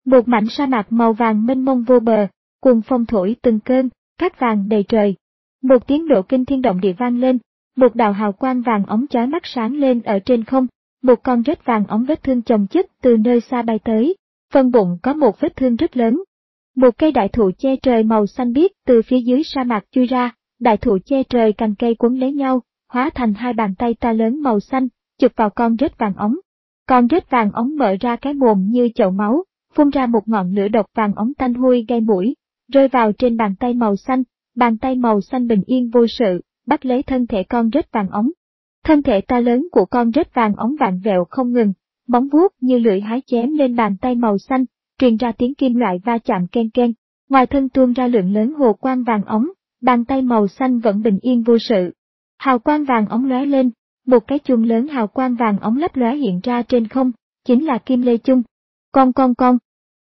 Một mảnh sa mạc màu vàng mênh mông vô bờ, cuồng phong thổi từng cơn, cát vàng đầy trời. Một tiếng nổ kinh thiên động địa vang lên, một đạo hào quang vàng óng chói mắt sáng lên ở trên không, một con rết vàng óng vết thương chồng chất từ nơi xa bay tới, phần bụng có một vết thương rất lớn. Một cây đại thụ che trời màu xanh biếc từ phía dưới sa mạc chui ra, đại thụ che trời cành cây quấn lấy nhau, hóa thành hai bàn tay to lớn màu xanh, chụp vào con rết vàng óng. Con rết vàng óng mở ra cái mồm như chậu máu, phun ra một ngọn lửa độc vàng óng tanh hôi gây mũi, rơi vào trên bàn tay màu xanh, bàn tay màu xanh bình yên vô sự, bắt lấy thân thể con rết vàng óng. Thân thể to lớn của con rết vàng óng vặn vẹo không ngừng, móng vuốt như lưỡi hái chém lên bàn tay màu xanh, truyền ra tiếng kim loại va chạm ken ken, ngoài thân tuôn ra lượng lớn hồ quang vàng óng, bàn tay màu xanh vẫn bình yên vô sự. Hào quang vàng óng lóe lên, một cái chuông lớn hào quang vàng óng lấp lóe hiện ra trên không, chính là kim lê chung. Con con con.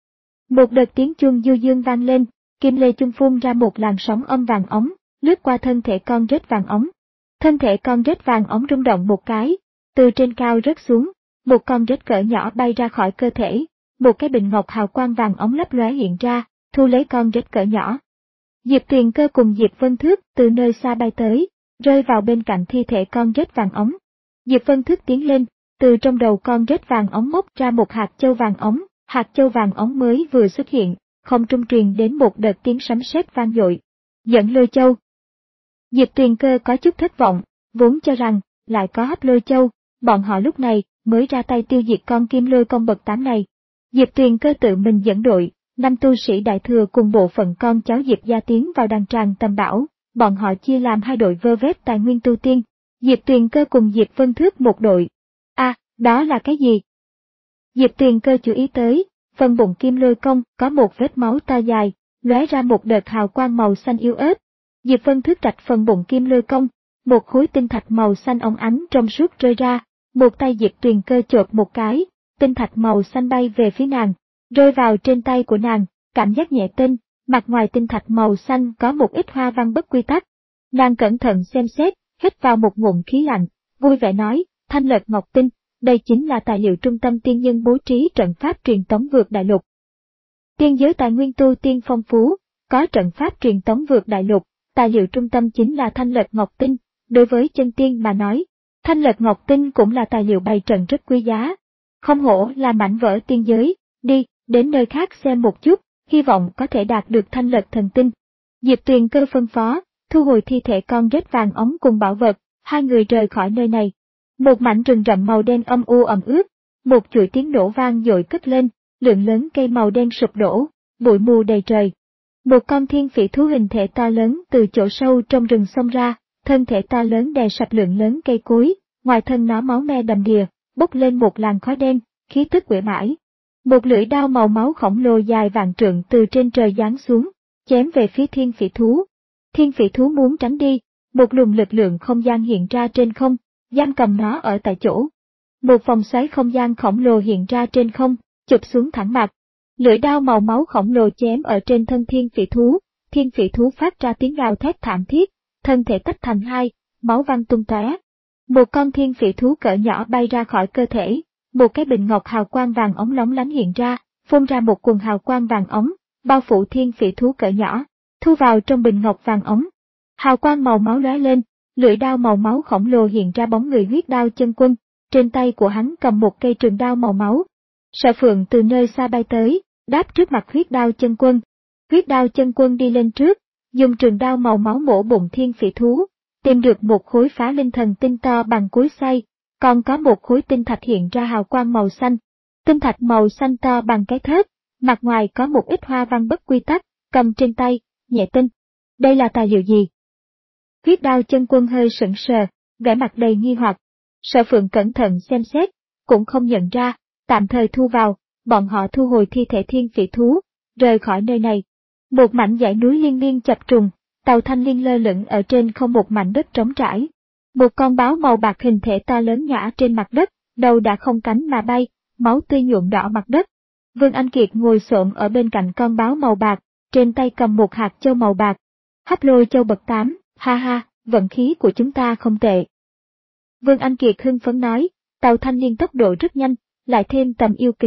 Một đợt tiếng chuông du dương vang lên, kim lê chung phun ra một làn sóng âm vàng óng, lướt qua thân thể con rết vàng óng. Thân thể con rết vàng óng rung động một cái, từ trên cao rớt xuống, một con rết cỡ nhỏ bay ra khỏi cơ thể, một cái bình ngọc hào quang vàng óng lấp lóe hiện ra, thu lấy con rết cỡ nhỏ. Diệp Tuyền Cơ cùng Diệp Vân Thước từ nơi xa bay tới, rơi vào bên cạnh thi thể con rết vàng óng. Diệp Vân Thước tiến lên, từ trong đầu con rết vàng óng móc ra một hạt châu vàng óng, hạt châu vàng óng mới vừa xuất hiện, không trung truyền đến một đợt tiếng sấm sét vang dội. Dẫn lôi châu. Diệp Tuyền Cơ có chút thất vọng, vốn cho rằng lại có hấp lôi châu, bọn họ lúc này mới ra tay tiêu diệt con kim lôi công bậc tám này. Diệp Tuyền Cơ tự mình dẫn đội, năm tu sĩ đại thừa cùng bộ phận con cháu Diệp gia tiến vào đàn tràng Tầm Bảo, bọn họ chia làm hai đội vơ vét tài nguyên tu tiên, Diệp Tuyền Cơ cùng Diệp Vân Thước một đội. A, à, đó là cái gì? Diệp Tuyền Cơ chú ý tới, phần bụng kim lôi công có một vết máu to dài, lóe ra một đợt hào quang màu xanh yếu ớt. Diệp Vân Thước rạch phần bụng kim lôi công, một khối tinh thạch màu xanh óng ánh trong suốt rơi ra, một tay Diệp Tuyền Cơ chộp một cái, tinh thạch màu xanh bay về phía nàng, rơi vào trên tay của nàng, cảm giác nhẹ tinh, mặt ngoài tinh thạch màu xanh có một ít hoa văn bất quy tắc. Nàng cẩn thận xem xét, hít vào một ngụm khí lạnh, vui vẻ nói, Thanh Lật Ngọc Tinh, đây chính là tài liệu trung tâm tiên nhân bố trí trận pháp truyền tống vượt đại lục. Tiên giới tài nguyên tu tiên phong phú, có trận pháp truyền tống vượt đại lục, tài liệu trung tâm chính là Thanh Lật Ngọc Tinh, đối với chân tiên mà nói, Thanh Lật Ngọc Tinh cũng là tài liệu bày trận rất quý giá. Không hổ là mảnh vỡ tiên giới, đi, đến nơi khác xem một chút, hy vọng có thể đạt được Thanh Lật Thần Tinh. Diệp Tuyền Cơ phân phó, thu hồi thi thể con rết vàng óng cùng bảo vật, hai người rời khỏi nơi này. Một mảnh rừng rậm màu đen âm u ẩm ướt, một chuỗi tiếng nổ vang dội cất lên, lượng lớn cây màu đen sụp đổ, bụi mù đầy trời. Một con thiên phỉ thú hình thể to lớn từ chỗ sâu trong rừng xông ra, thân thể to lớn đè sập lượng lớn cây cối, ngoài thân nó máu me đầm đìa, bốc lên một làn khói đen, khí tức quỷ mãi. Một lưỡi đao màu máu khổng lồ dài vạn trượng từ trên trời giáng xuống, chém về phía thiên phỉ thú. Thiên phỉ thú muốn tránh đi, một luồng lực lượng không gian hiện ra trên không, giam cầm nó ở tại chỗ. Một vòng xoáy không gian khổng lồ hiện ra trên không, chụp xuống thẳng mặt. Lưỡi đao màu máu khổng lồ chém ở trên thân thiên phỉ thú, thiên phỉ thú phát ra tiếng gào thét thảm thiết, thân thể tách thành hai, máu văng tung tóe. Một con thiên phỉ thú cỡ nhỏ bay ra khỏi cơ thể, một cái bình ngọc hào quang vàng óng lóng lánh hiện ra, phun ra một quần hào quang vàng óng, bao phủ thiên phỉ thú cỡ nhỏ, thu vào trong bình ngọc vàng óng. Hào quang màu máu lóe lên, lưỡi đao màu máu khổng lồ hiện ra bóng người Huyết Đao Chân Quân, trên tay của hắn cầm một cây trường đao màu máu. Sở Phượng từ nơi xa bay tới, đáp trước mặt Huyết Đao Chân Quân. Huyết Đao Chân Quân đi lên trước, dùng trường đao màu máu mổ bụng thiên phỉ thú, tìm được một khối phá linh thần tinh to bằng cối xay, còn có một khối tinh thạch hiện ra hào quang màu xanh. Tinh thạch màu xanh to bằng cái thớt, mặt ngoài có một ít hoa văn bất quy tắc, cầm trên tay, nhẹ tinh. Đây là tài liệu gì? Huyết Đao Chân Quân hơi sững sờ, vẻ mặt đầy nghi hoặc. Sở Phượng cẩn thận xem xét, cũng không nhận ra, tạm thời thu vào, bọn họ thu hồi thi thể thiên phỉ thú, rời khỏi nơi này. Một mảnh dãy núi liên miên chập trùng, tàu thanh liên lơ lửng ở trên không một mảnh đất trống trải. Một con báo màu bạc hình thể to lớn ngã trên mặt đất, đầu đã không cánh mà bay, máu tươi nhuộm đỏ mặt đất. Vương Anh Kiệt ngồi xổm ở bên cạnh con báo màu bạc, trên tay cầm một hạt châu màu bạc. Hấp lôi châu bậc tám, ha ha, vận khí của chúng ta không tệ. Vương Anh Kiệt hưng phấn nói, tàu thanh liên tốc độ rất nhanh, lại thêm tầm yêu kính,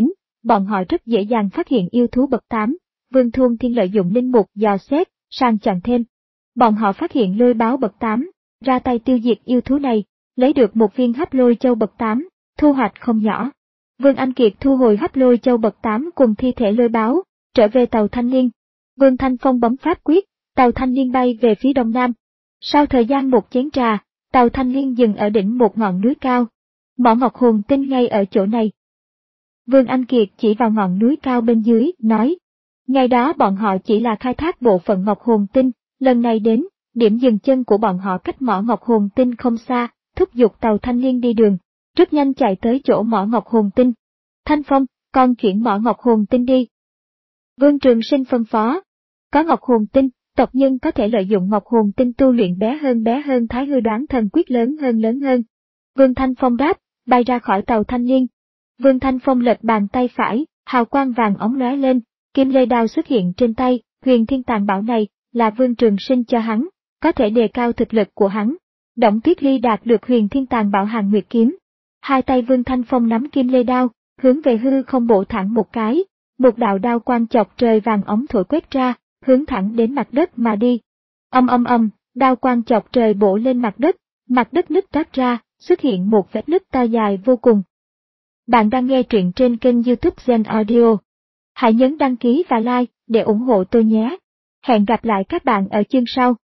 bọn họ rất dễ dàng phát hiện yêu thú bậc tám. Vương Thôn Thiên lợi dụng linh mục dò xét, sang chọn thêm. Bọn họ phát hiện lôi báo bậc tám, ra tay tiêu diệt yêu thú này, lấy được một viên hấp lôi châu bậc tám, thu hoạch không nhỏ. Vương Anh Kiệt thu hồi hấp lôi châu bậc tám cùng thi thể lôi báo, trở về tàu Thanh Niên. Vương Thanh Phong bấm pháp quyết, tàu Thanh Niên bay về phía đông nam. Sau thời gian một chén trà, tàu Thanh Niên dừng ở đỉnh một ngọn núi cao. Mỏ ngọc hồn tinh ngay ở chỗ này. Vương Anh Kiệt chỉ vào ngọn núi cao bên dưới, nói. Ngày đó bọn họ chỉ là khai thác bộ phận ngọc hồn tinh, lần này đến, điểm dừng chân của bọn họ cách mỏ ngọc hồn tinh không xa, thúc giục tàu Thanh Niên đi đường, rất nhanh chạy tới chỗ mỏ ngọc hồn tinh. Thanh Phong, con chuyển mỏ ngọc hồn tinh đi. Vương Trường Sinh phân phó. Có ngọc hồn tinh, tộc nhân có thể lợi dụng ngọc hồn tinh tu luyện bé hơn bé hơn thái hư đoán thần quyết lớn hơn lớn hơn. Vương Thanh Phong đáp, bay ra khỏi tàu Thanh Niên. Vương Thanh Phong lệch bàn tay phải, hào quang vàng óng lóe lên, kim lê đao xuất hiện trên tay, huyền thiên tàn bảo này, là Vương Trường Sinh cho hắn, có thể đề cao thực lực của hắn. Đổng Tuyết Ly đạt được huyền thiên tàn bảo Hàn Nguyệt kiếm. Hai tay Vương Thanh Phong nắm kim lê đao, hướng về hư không bổ thẳng một cái, một đạo đao quang chọc trời vàng óng thổi quét ra, hướng thẳng đến mặt đất mà đi. Âm âm âm, đao quang chọc trời bổ lên mặt đất, mặt đất nứt toát ra, xuất hiện một vết nứt to dài vô cùng. Bạn đang nghe truyện trên kênh YouTube Zen Audio. Hãy nhấn đăng ký và like để ủng hộ tôi nhé. Hẹn gặp lại các bạn ở chương sau.